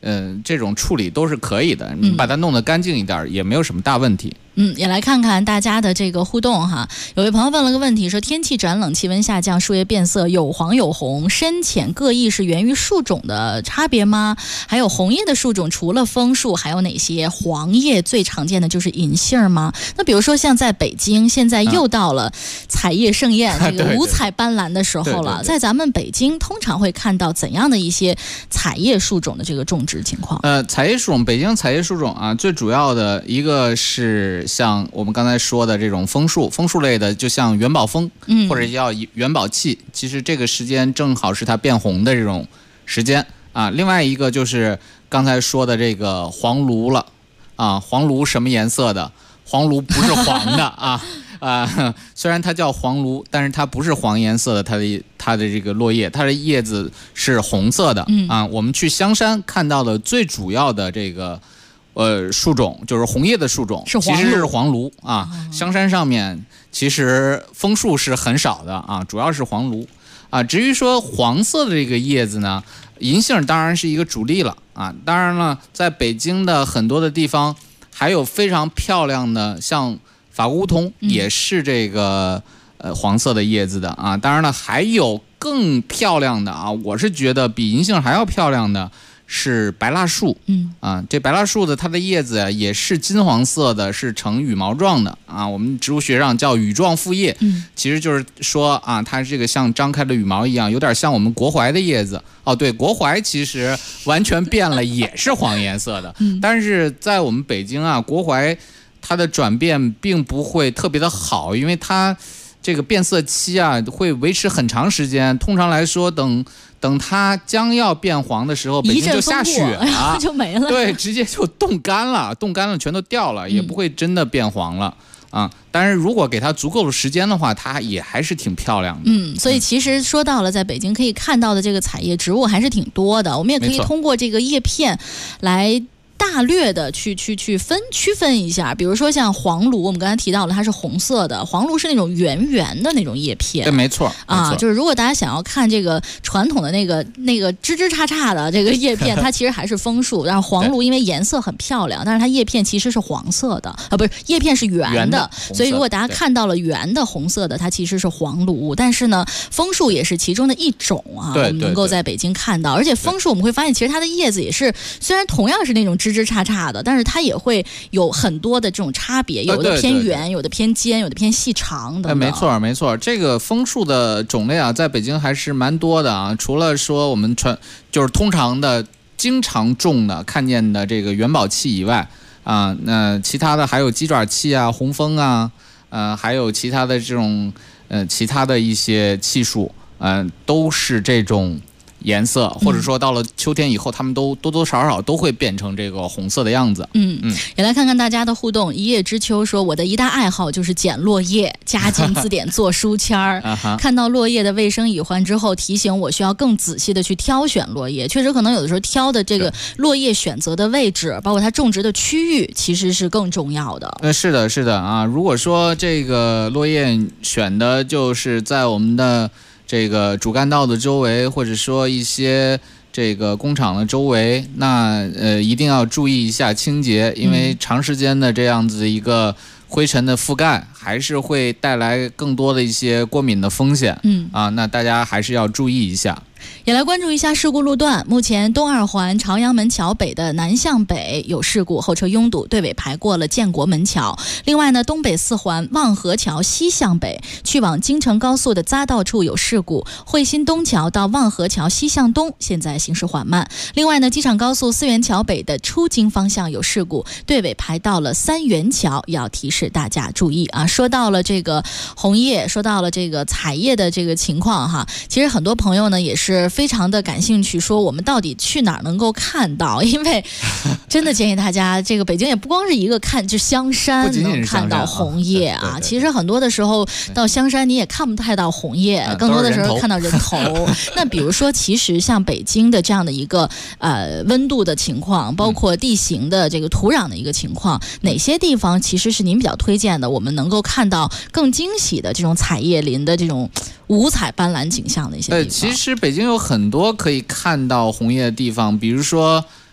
这种处理都是可以的，你把它弄得干净一点也没有什么大问题。 也来看看大家的这个互动哈。有位朋友问了个问题，说天气转冷，气温下降，树叶变色，有黄有红，深浅各异，是源于树种的差别吗？还有红叶的树种除了枫树还有哪些？黄叶最常见的就是银杏吗？那比如说像在北京，现在又到了彩叶盛宴，这个五彩斑斓的时候了。在咱们北京通常会看到怎样的一些彩叶树种的这个种植情况？ 彩叶树种，北京彩叶树种啊，最主要的一个是像我们刚才说的这种枫树类的，就像元宝枫，或者叫元宝气，其实这个时间正好是它变红的这种时间啊。另外一个就是刚才说的这个黄芦了啊，黄芦什么颜色的？黄芦不是黄的啊。虽然它叫黄芦，但是它不是黄颜色的，它的这个落叶，它的叶子是红色的啊。我们去香山看到的最主要的这个树种，就是红叶的树种，其实是黄芦啊。香山上面其实枫树是很少的啊，主要是黄芦啊。至于说黄色的这个叶子呢，银杏当然是一个主力了啊。当然了，在北京的很多的地方还有非常漂亮的，像法国梧桐也是这个黄色的叶子的啊。当然了，还有更漂亮的啊，我是觉得比银杏还要漂亮的是白蜡树。这白蜡树的它的叶子也是金黄色的，是呈羽毛状的啊。我们植物学上叫羽状复叶，其实就是说啊，它这个像张开的羽毛一样，有点像我们国槐的叶子。对，国槐其实完全变了，也是黄颜色的。但是在我们北京啊，国槐它的转变并不会特别的好，因为它这个变色期啊会维持很长时间。通常来说，等它将要变黄的时候，北京就下雪了， 就没了。 对，直接就冻干了全都掉了，也不会真的变黄了啊。但是如果给它足够的时间的话，它也还是挺漂亮的。 所以其实说到了，在北京可以看到的这个彩叶植物还是挺多的。我们也可以通过这个叶片来大略的去区分一下。比如说像黄芦，我们刚才提到了它是红色的，黄芦是那种圆圆的那种叶片。 对，没错啊。 就是如果大家想要看这个传统的那个枝枝杈杈的这个叶片，它其实还是枫树。然后黄芦因为颜色很漂亮，但是它叶片其实是黄色的不是，叶片是圆的。所以如果大家看到了圆的红色的，它其实是黄芦。但是呢，枫树也是其中的一种啊，我们能够在北京看到。而且枫树我们会发现，其实它的叶子也是，虽然同样是那种枝枝杈杈的，但是它也会有很多的这种差别，有的偏圆，有的偏尖，有的偏细长等等。 没错，这个枫树的种类啊，在北京还是蛮多的啊。除了说我们就是通常的、经常种的、看见的这个元宝气以外啊，那其他的还有鸡爪气啊、红枫啊，还有其他的这种其他的一些气树，都是这种颜色，或者说到了秋天以后，它们都多多少少都会变成这个红色的样子。 也来看看大家的互动。一叶知秋说，我的一大爱好就是捡落叶，加进字典做书签儿。看到落叶的卫生隐患之后，提醒我需要更仔细的去挑选落叶。确实，可能有的时候挑的这个落叶选择的位置，包括它种植的区域，其实是更重要的。 是的啊。如果说这个落叶选的就是在我们的这个主干道的周围，或者说一些这个工厂的周围，那一定要注意一下清洁，因为长时间的这样子一个灰尘的覆盖，还是会带来更多的一些过敏的风险。那大家还是要注意一下。 也来关注一下事故路段。目前东二环朝阳门桥北的南向北有事故，后车拥堵，队尾排过了建国门桥。另外呢，东北四环望河桥西向北去往京承高速的匝道处有事故，汇新东桥到望河桥西向东现在行驶缓慢。另外呢，机场高速四元桥北的出京方向有事故，队尾排到了三元桥，要提示大家注意啊。说到了这个红叶，说到了这个彩叶的这个情况哈，其实很多朋友呢也是非常的感兴趣，说我们到底去哪儿能够看到？因为真的建议大家，这个北京也不光是一个看，就香山能看到红叶啊。其实很多的时候到香山你也看不太到红叶，更多的时候看到人头。那比如说，其实像北京的这样的一个温度的情况，包括地形的这个土壤的一个情况，哪些地方其实是您比较推荐的？我们能够看到更惊喜的这种彩叶林的这种五彩斑斓景象的一些地方。 其实北京有很多可以看到红叶的地方，比如说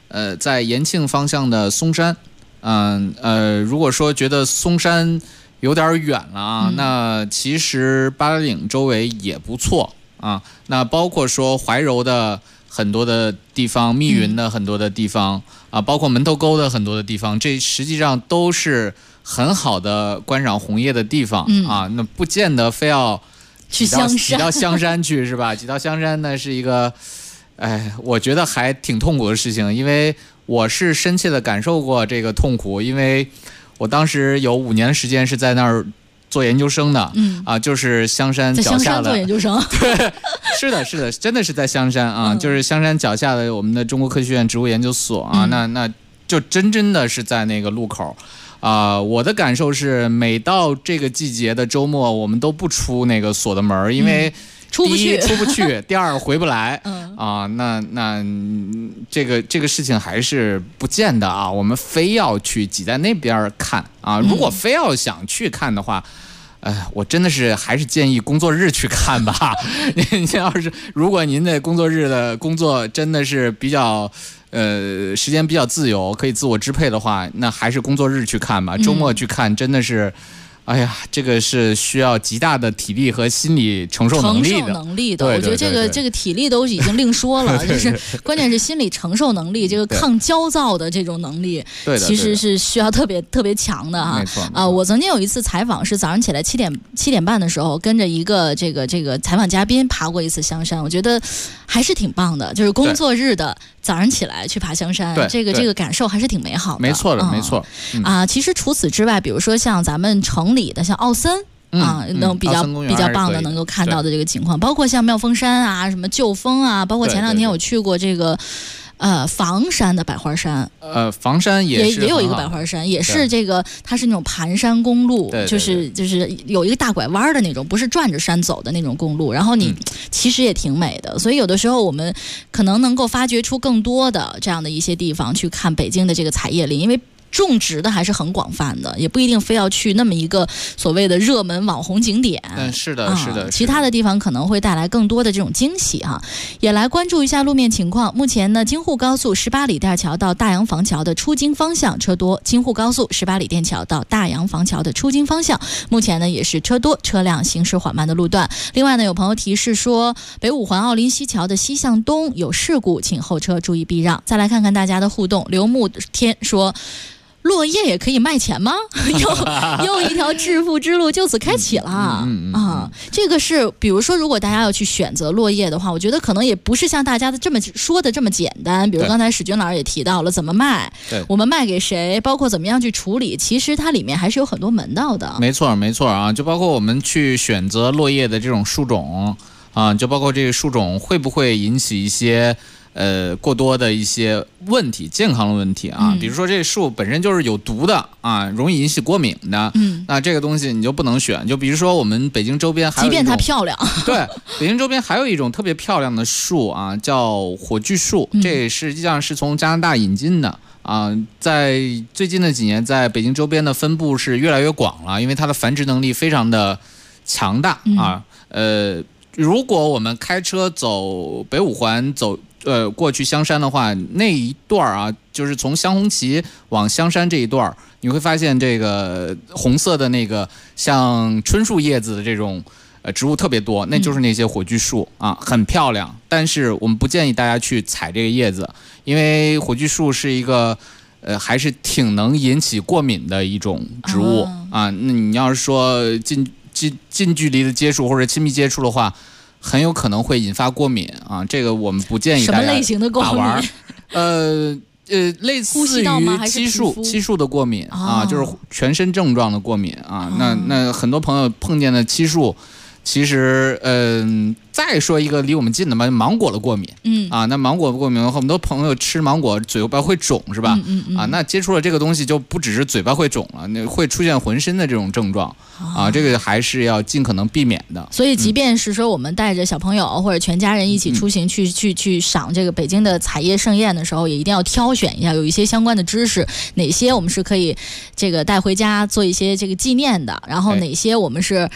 在延庆方向的松山，如果说觉得松山有点远了啊，那其实八达岭周围也不错啊。那包括说怀柔的很多的地方，密云的很多的地方啊，包括门头沟的很多的地方，这实际上都是很好的观赏红叶的地方啊。那不见得非要挤到香山去是吧？挤到香山呢是一个，我觉得还挺痛苦的事情，因为我是深切的感受过这个痛苦，因为我当时有5年的时间是在那儿做研究生的，就是香山脚下的。在香山做研究生？ 对，是的，真的是在香山啊，就是香山脚下的我们的中国科学院植物研究所啊，那就真的是在那个路口。我的感受是，每到这个季节的周末，我们都不出那个所的门，因为第一出不去，第二回不来。那这个事情还是不见得啊，我们非要去挤在那边看啊。如果非要想去看的话，我真的是还是建议工作日去看吧。您要是如果您的工作日的工作真的是比较时间比较自由，可以自我支配的话，那还是工作日去看吧。周末去看真的是，这个是需要极大的体力和心理承受能力的。 我觉得这个体力都已经另说了，就是关键是心理承受能力，这个抗焦躁的这种能力，其实是需要特别强的哈。 没错我曾经有一次采访是早上起来7点半的时候，跟着一个这个采访嘉宾爬过一次香山，我觉得还是挺棒的，就是工作日的早上起来去爬香山，这个感受还是挺美好的。 没错的，没错。 其实除此之外，比如说像咱们城里的像奥森能比较棒的能够看到的这个情况，包括像妙峰山啊、什么旧峰啊，包括前2天我去过这个房山的百花山， 房山也有一个百花山，也是这个它是那种盘山公路，就是有一个大拐弯的那种，不是转着山走的那种公路，然后你其实也挺美的，所以有的时候我们可能能够发掘出更多的这样的一些地方去看北京的这个彩叶林，因为种植的还是很广泛的，也不一定非要去那么一个所谓的热门网红景点。 是的， 其他的地方可能会带来更多的这种惊喜哈。也来关注一下路面情况。目前呢，京沪高速18里店桥到大洋房桥的出京方向车多，京沪高速18里店桥到大洋房桥的出京方向，目前呢也是车多，车辆行驶缓慢的路段。另外呢，有朋友提示说，北五环奥林西桥的西向东有事故，请后车注意避让。再来看看大家的互动，刘牧天说，落叶也可以卖钱吗？又一条致富之路就此开启了这个是比如说如果大家要去选择落叶的话，我觉得可能也不是像大家的这么说的这么简单。比如刚才史军老师也提到了怎么卖，我们卖给谁，包括怎么样去处理，其实它里面还是有很多门道的。 没错啊，就包括我们去选择落叶的这种树种啊，就包括这个树种会不会引起一些过多的一些问题，健康的问题啊，比如说这树本身就是有毒的啊，容易引起过敏的，那这个东西你就不能选。就比如说我们北京周边还有一种， 即便它漂亮， 对，北京周边还有一种特别漂亮的树啊，叫火炬树，这实际上是从加拿大引进的啊，在最近的几年，在北京周边的分布是越来越广了，因为它的繁殖能力非常的强大啊。如果我们开车走北五环过去香山的话，那一段啊，就是从香红旗往香山这一段，你会发现这个红色的那个像春树叶子的这种植物特别多，那就是那些火炬树啊，很漂亮。但是我们不建议大家去采这个叶子，因为火炬树是一个还是挺能引起过敏的一种植物啊。那你要是说近距离的接触或者亲密接触的话，很有可能会引发过敏啊，这个我们不建议大家把玩。 什么类型的过敏？ 类似于激素的过敏啊，就是全身症状的过敏啊。那很多朋友碰见的激素，其实再说一个离我们近的嘛，芒果的过敏，那芒果的过敏，很多朋友吃芒果嘴巴会肿是吧？那接触了这个东西就不只是嘴巴会肿了，那会出现浑身的这种症状啊，这个还是要尽可能避免的。 所以即便是说我们带着小朋友或者全家人一起出行去赏这个北京的彩叶盛宴的时候，也一定要挑选一下，有一些相关的知识，哪些我们是可以这个带回家做一些这个纪念的，然后哪些我们是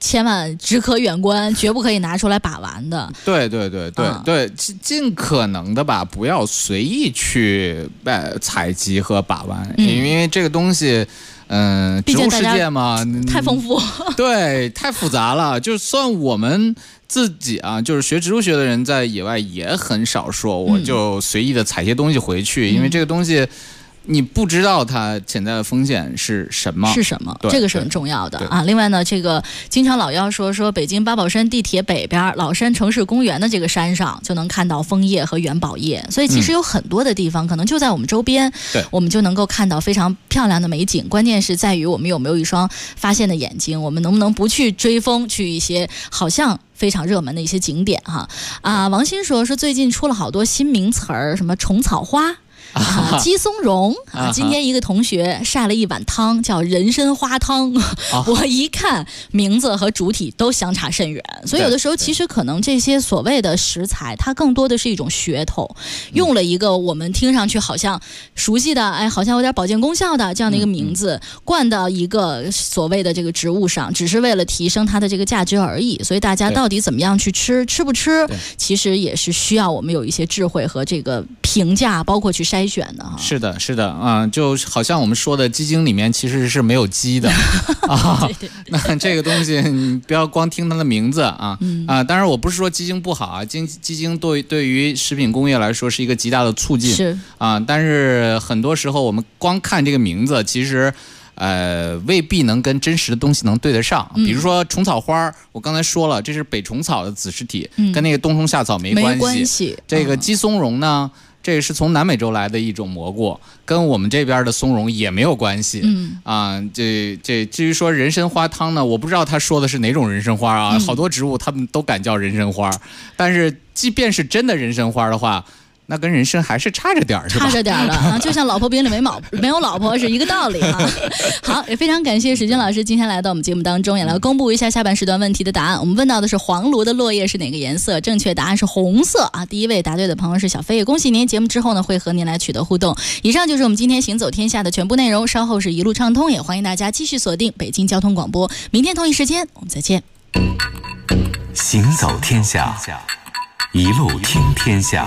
千万只可远观，绝不可以拿出来把玩的。 对，尽可能的吧，不要随意去采集和把玩，因为这个东西。植物世界嘛， 太丰富， 对，太复杂了。就算我们自己啊，就是学植物学的人，在野外也很少说我就随意的采些东西回去，因为这个东西你不知道它潜在的风险是什么， 这个是很重要的啊。另外呢，这个经常老要说北京八宝山地铁北边老山城市公园的这个山上就能看到枫叶和元宝叶，所以其实有很多的地方可能就在我们周边，我们就能够看到非常漂亮的美景。关键是在于我们有没有一双发现的眼睛，我们能不能不去追风，去一些好像非常热门的一些景点哈。王鑫说最近出了好多新名词儿，什么虫草花。鸡松茸今天一个同学晒了一碗汤，叫人参花汤。我一看名字和主体都相差甚远，所以有的时候其实可能这些所谓的食材，它更多的是一种噱头，用了一个我们听上去好像熟悉的，好像有点保健功效的这样的一个名字，灌到一个所谓的这个植物上，只是为了提升它的这个价值而已。所以大家到底怎么样去吃不吃，其实也是需要我们有一些智慧和这个评价，包括去筛选的哈。 是的啊，就好像我们说的鸡精里面其实是没有鸡的啊。那这个东西你不要光听它的名字啊当然我不是说鸡精不好啊，鸡精对于食品工业来说是一个极大的促进， 是啊，但是很多时候我们光看这个名字，其实未必能跟真实的东西能对得上。比如说虫草花，我刚才说了，这是北虫草的子实体，跟那个冬虫夏草没关系。这个鸡松茸呢，这个是从南美洲来的一种蘑菇，跟我们这边的松茸也没有关系。至于说人参花汤呢，我不知道他说的是哪种人参花啊，好多植物他们都敢叫人参花，但是即便是真的人参花的话，那跟人参还是差着点儿，是吧？ 差着点儿的啊，就像老婆饼里没有老婆是一个道理啊。好，也非常感谢史军老师今天来到我们节目当中，也来公布一下下半时段问题的答案。我们问到的是黄芦的落叶是哪个颜色？正确答案是红色啊。第一位答对的朋友是小飞，也恭喜您。节目之后呢，会和您来取得互动。以上就是我们今天行走天下的全部内容，稍后是一路畅通，也欢迎大家继续锁定北京交通广播。明天同一时间我们再见。 行走天下，一路听天下。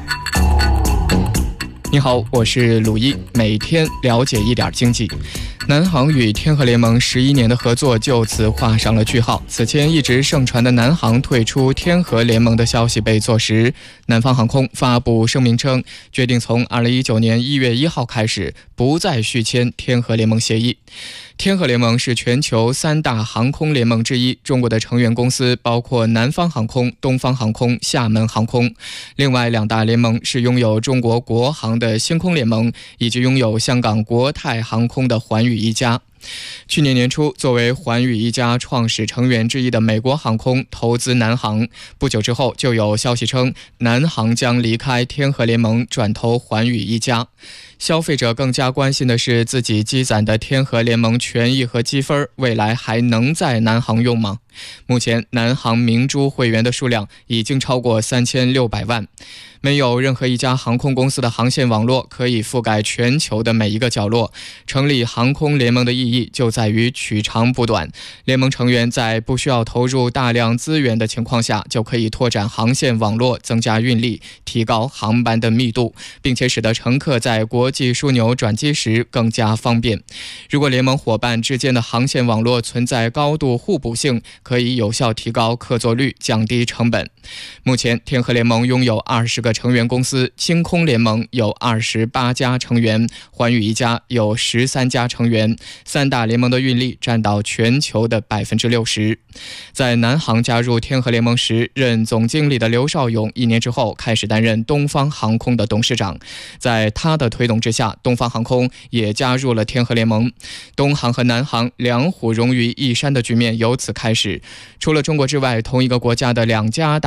你好，我是鲁一，每天了解一点经济。南航与天河联盟11年的合作就此画上了句号。此前一直盛传的南航退出天河联盟的消息被坐实，南方航空发布声明称，决定从2019年1月1号开始不再续签天河联盟协议。天河联盟是全球3大航空联盟之一，中国的成员公司包括南方航空、东方航空、厦门航空。另外2大联盟是拥有中国国航的星空联盟，以及拥有香港国泰航空的寰宇一家。去年年初，作为寰宇一家创始成员之一的美国航空投资南航，不久之后就有消息称南航将离开天河联盟，转投寰宇一家。消费者更加关心的是自己积攒的天河联盟权益和积分，未来还能在南航用吗？目前南航明珠会员的数量已经超过3600万。没有任何一家航空公司的航线网络可以覆盖全球的每一个角落。成立航空联盟的意义就在于取长补短，联盟成员在不需要投入大量资源的情况下，就可以拓展航线网络，增加运力，提高航班的密度，并且使得乘客在国际枢纽转机时更加方便。如果联盟伙伴之间的航线网络存在高度互补性，可以有效提高客座率，降低成本。目前天河联盟拥有20个成员公司，星空联盟有28家成员，寰宇一家有13家成员，3大联盟的运力占到全球的60%。在南航加入天河联盟时，任总经理的刘少勇1年之后开始担任东方航空的董事长，在他的推动之下，东方航空也加入了天河联盟。东航和南航两虎融于一山的局面由此开始。除了中国之外，同一个国家的2家大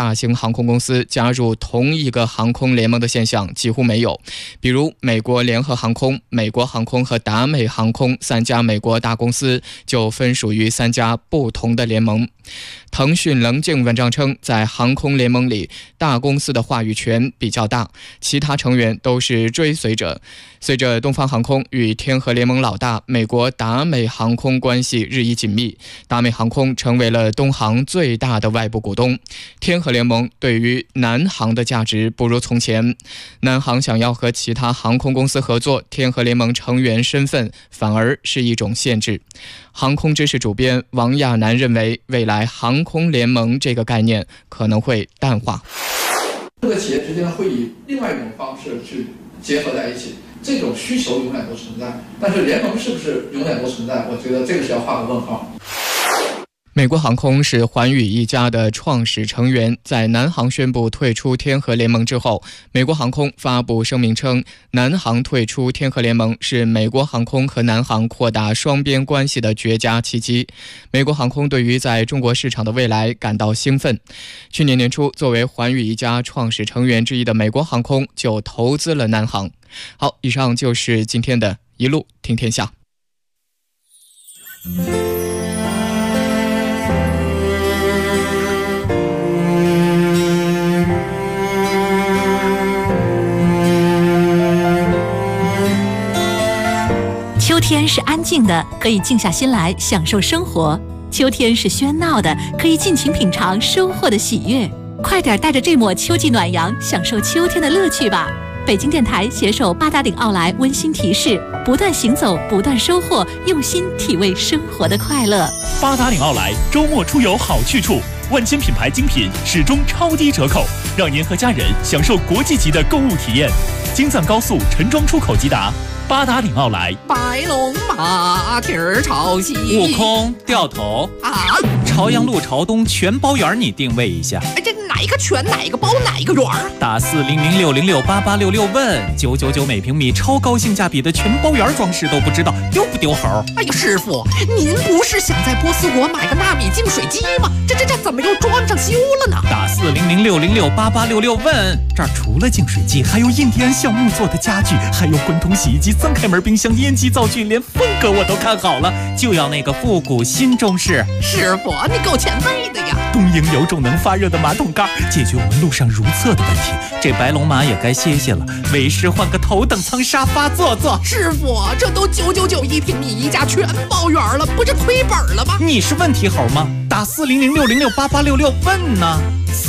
大型航空公司加入同一个航空联盟的现象几乎没有。比如美国联合航空、美国航空和达美航空3家美国大公司就分属于3家不同的联盟。腾讯棱镜文章称，在航空联盟里，大公司的话语权比较大，其他成员都是追随者。随着东方航空与天河联盟老大美国达美航空关系日益紧密，达美航空成为了东航最大的外部股东。天河联盟对于南航的价值不如从前，南航想要和其他航空公司合作，天河联盟成员身份反而是一种限制。航空知识主编王亚楠认为，未来航空联盟这个概念可能会淡化。 各个企业之间会以另外一种方式去结合在一起，这种需求永远都存在，但是联盟是不是永远都存在，我觉得这个是要画个问号。 美国航空是寰宇一家的创始成员，在南航宣布退出天河联盟之后，美国航空发布声明称，南航退出天河联盟是美国航空和南航扩大双边关系的绝佳契机。美国航空对于在中国市场的未来感到兴奋。去年年初，作为寰宇一家创始成员之一的美国航空就投资了南航。好，以上就是今天的一路听天下。 秋天是安静的，可以静下心来享受生活；秋天是喧闹的，可以尽情品尝收获的喜悦。快点带着这抹秋季暖阳，享受秋天的乐趣吧！北京电台携手八达岭奥莱温馨提示：不断行走，不断收获，用心体味生活的快乐。 八达岭奥莱周末出游好去处，万千品牌精品始终超低折扣，让您和家人享受国际级的购物体验。京藏高速陈庄出口即达。八达岭奥莱， 白龙马蹄儿朝西， 悟空掉头啊！ 朝阳路朝东全包圆，你定位一下。 哎，这哪个全哪个包哪个圆？ 打40060688866问999每平米，超高性价比的全包圆装饰都不知道，丢不丢猴？ 哎呀，师傅，您不是想在波斯国买个纳米净水机吗？这怎么又装上修了呢？ 打40060688866问，这儿除了净水机，还有印第安橡木做的家具，还有滚筒洗衣机、3开门冰箱、烟机灶具，连风格我都看好了，就要那个复古新中式。 师傅，你够前卫的呀！ 东营有种能发热的马桶盖，解决我们路上如厕的问题。这白龙马也该歇歇了，为师换个头等舱沙发坐坐。 师傅，这都999一平米，一家全包圆了，不是亏本了吗？ 你是问题猴吗？打40060688866问呢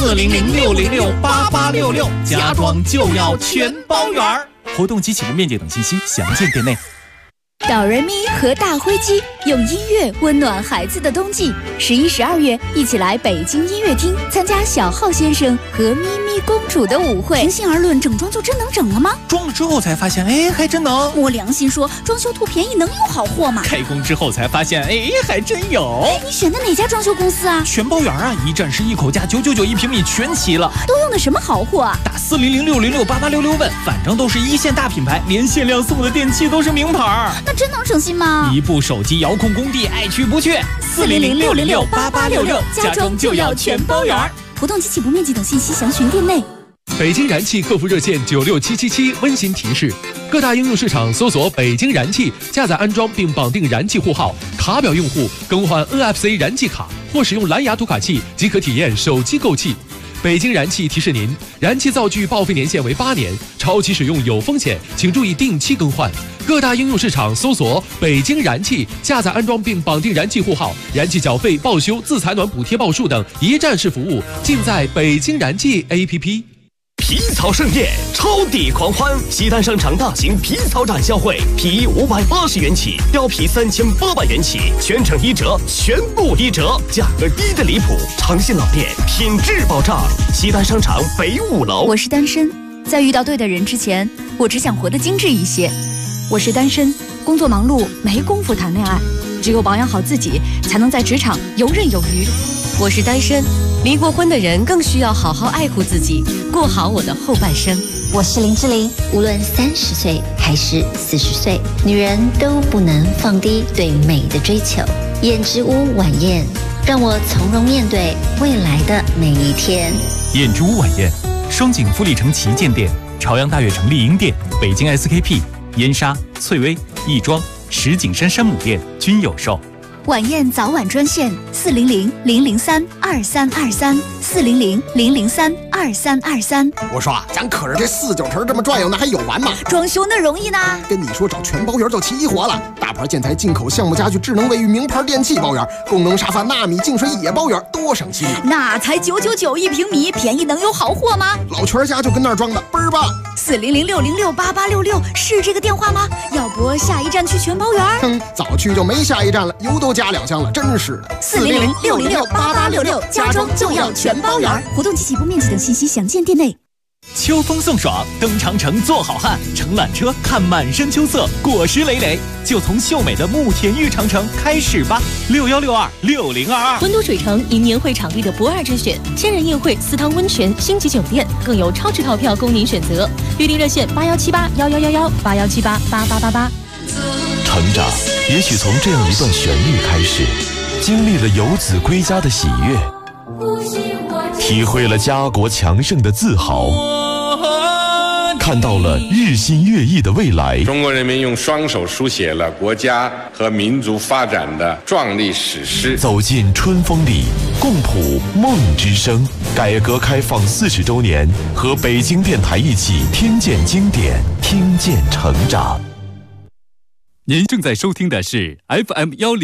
，40060688866，家装就要全包圆。活动及启动面积等信息详见店内。 哆瑞咪和大灰鸡用音乐温暖孩子的冬季。11、12月，一起来北京音乐厅参加小浩先生和咪咪公主的舞会。平心而论，整装就真能整了吗？ 装了之后才发现，哎，还真能。 摸良心说，装修图便宜能有好货吗？ 开工之后才发现，哎，还真有。 哎，你选的哪家装修公司啊？ 全包圆啊，一站式一口价，999一平米，全齐了。 都用的什么好货啊？ 打40060688866问，反正都是一线大品牌，连限量送的电器都是名牌。 那真能省心吗？ 一部手机遥控工地，爱去不去。40060688866，家装就要全包圆。 活动及起步面积等信息详询店内。 北京燃气客服热线96777温馨提示：各大应用市场搜索北京燃气，下载安装并绑定燃气户号，卡表用户更换 NFC 燃气卡或使用蓝牙读卡器即可体验手机购气。北京燃气提示您，燃气灶具报废年限为8年，超期使用有风险，请注意定期更换。各大应用市场搜索北京燃气，下载安装并绑定燃气户号，燃气缴费、报修、自采暖补贴报数等一站式服务尽在北京燃气 APP。 皮草盛宴，超抵狂欢！西单商场大型皮草展销会，皮衣580元起，貂皮3800元起，全程1折，全部1折，价格低得离谱。诚信老店，品质保障。西单商场北5楼。 我是单身，在遇到对的人之前，我只想活得精致一些。我是单身，工作忙碌，没工夫谈恋爱，只有保养好自己，才能在职场游刃有余。 我是单身，离过婚的人更需要好好爱护自己，过好我的后半生。 我是林志玲，无论30岁还是40岁，女人都不能放低对美的追求。燕之屋晚宴， 让我从容面对未来的每一天。 燕之屋晚宴，双井富力城旗舰店、朝阳大悦城丽婴店、北京 SKP、燕莎、翠微、亦庄、石景山山姆店均有售。 晚宴早晚专线400-003-2323，400-003-2323。 我说啊，咱可是这49城这么转悠，那还有完吗？ 装修那容易呢？ 跟你说，找全包圆就齐活了。大牌建材、进口项目家具、智能卫浴、名牌电器包圆，功能沙发、纳米净水也包圆，多省心啊！ 那才999一平米，便宜能有好货吗？ 老全家就跟那儿装的，倍儿棒。 400-606-8866是这个电话吗？要不下一站去全包圆？ 早去就没下一站了，油都加2箱了，真是的。 400-606-8866，家装就要全包圆。活动及起步面积等信息详见店内。 秋风送爽，登长城做好汉，乘缆车看满山秋色，果实累累，就从秀美的慕田峪长城开始吧。61626022， 温都水城因年会场地的不二之选，千人宴会、私汤温泉、星级酒店，更有超值套票供您选择。预订热线8178111181788888。 成长也许从这样一段旋律开始，经历了游子归家的喜悦，体会了家国强盛的自豪，看到了日新月异的未来。 中国人民用双手书写了国家和民族发展的壮丽史诗。 走进春风里，共谱梦之声。改革开放40周年，和北京电台一起听见经典，听见成长。 您正在收听的是 FM10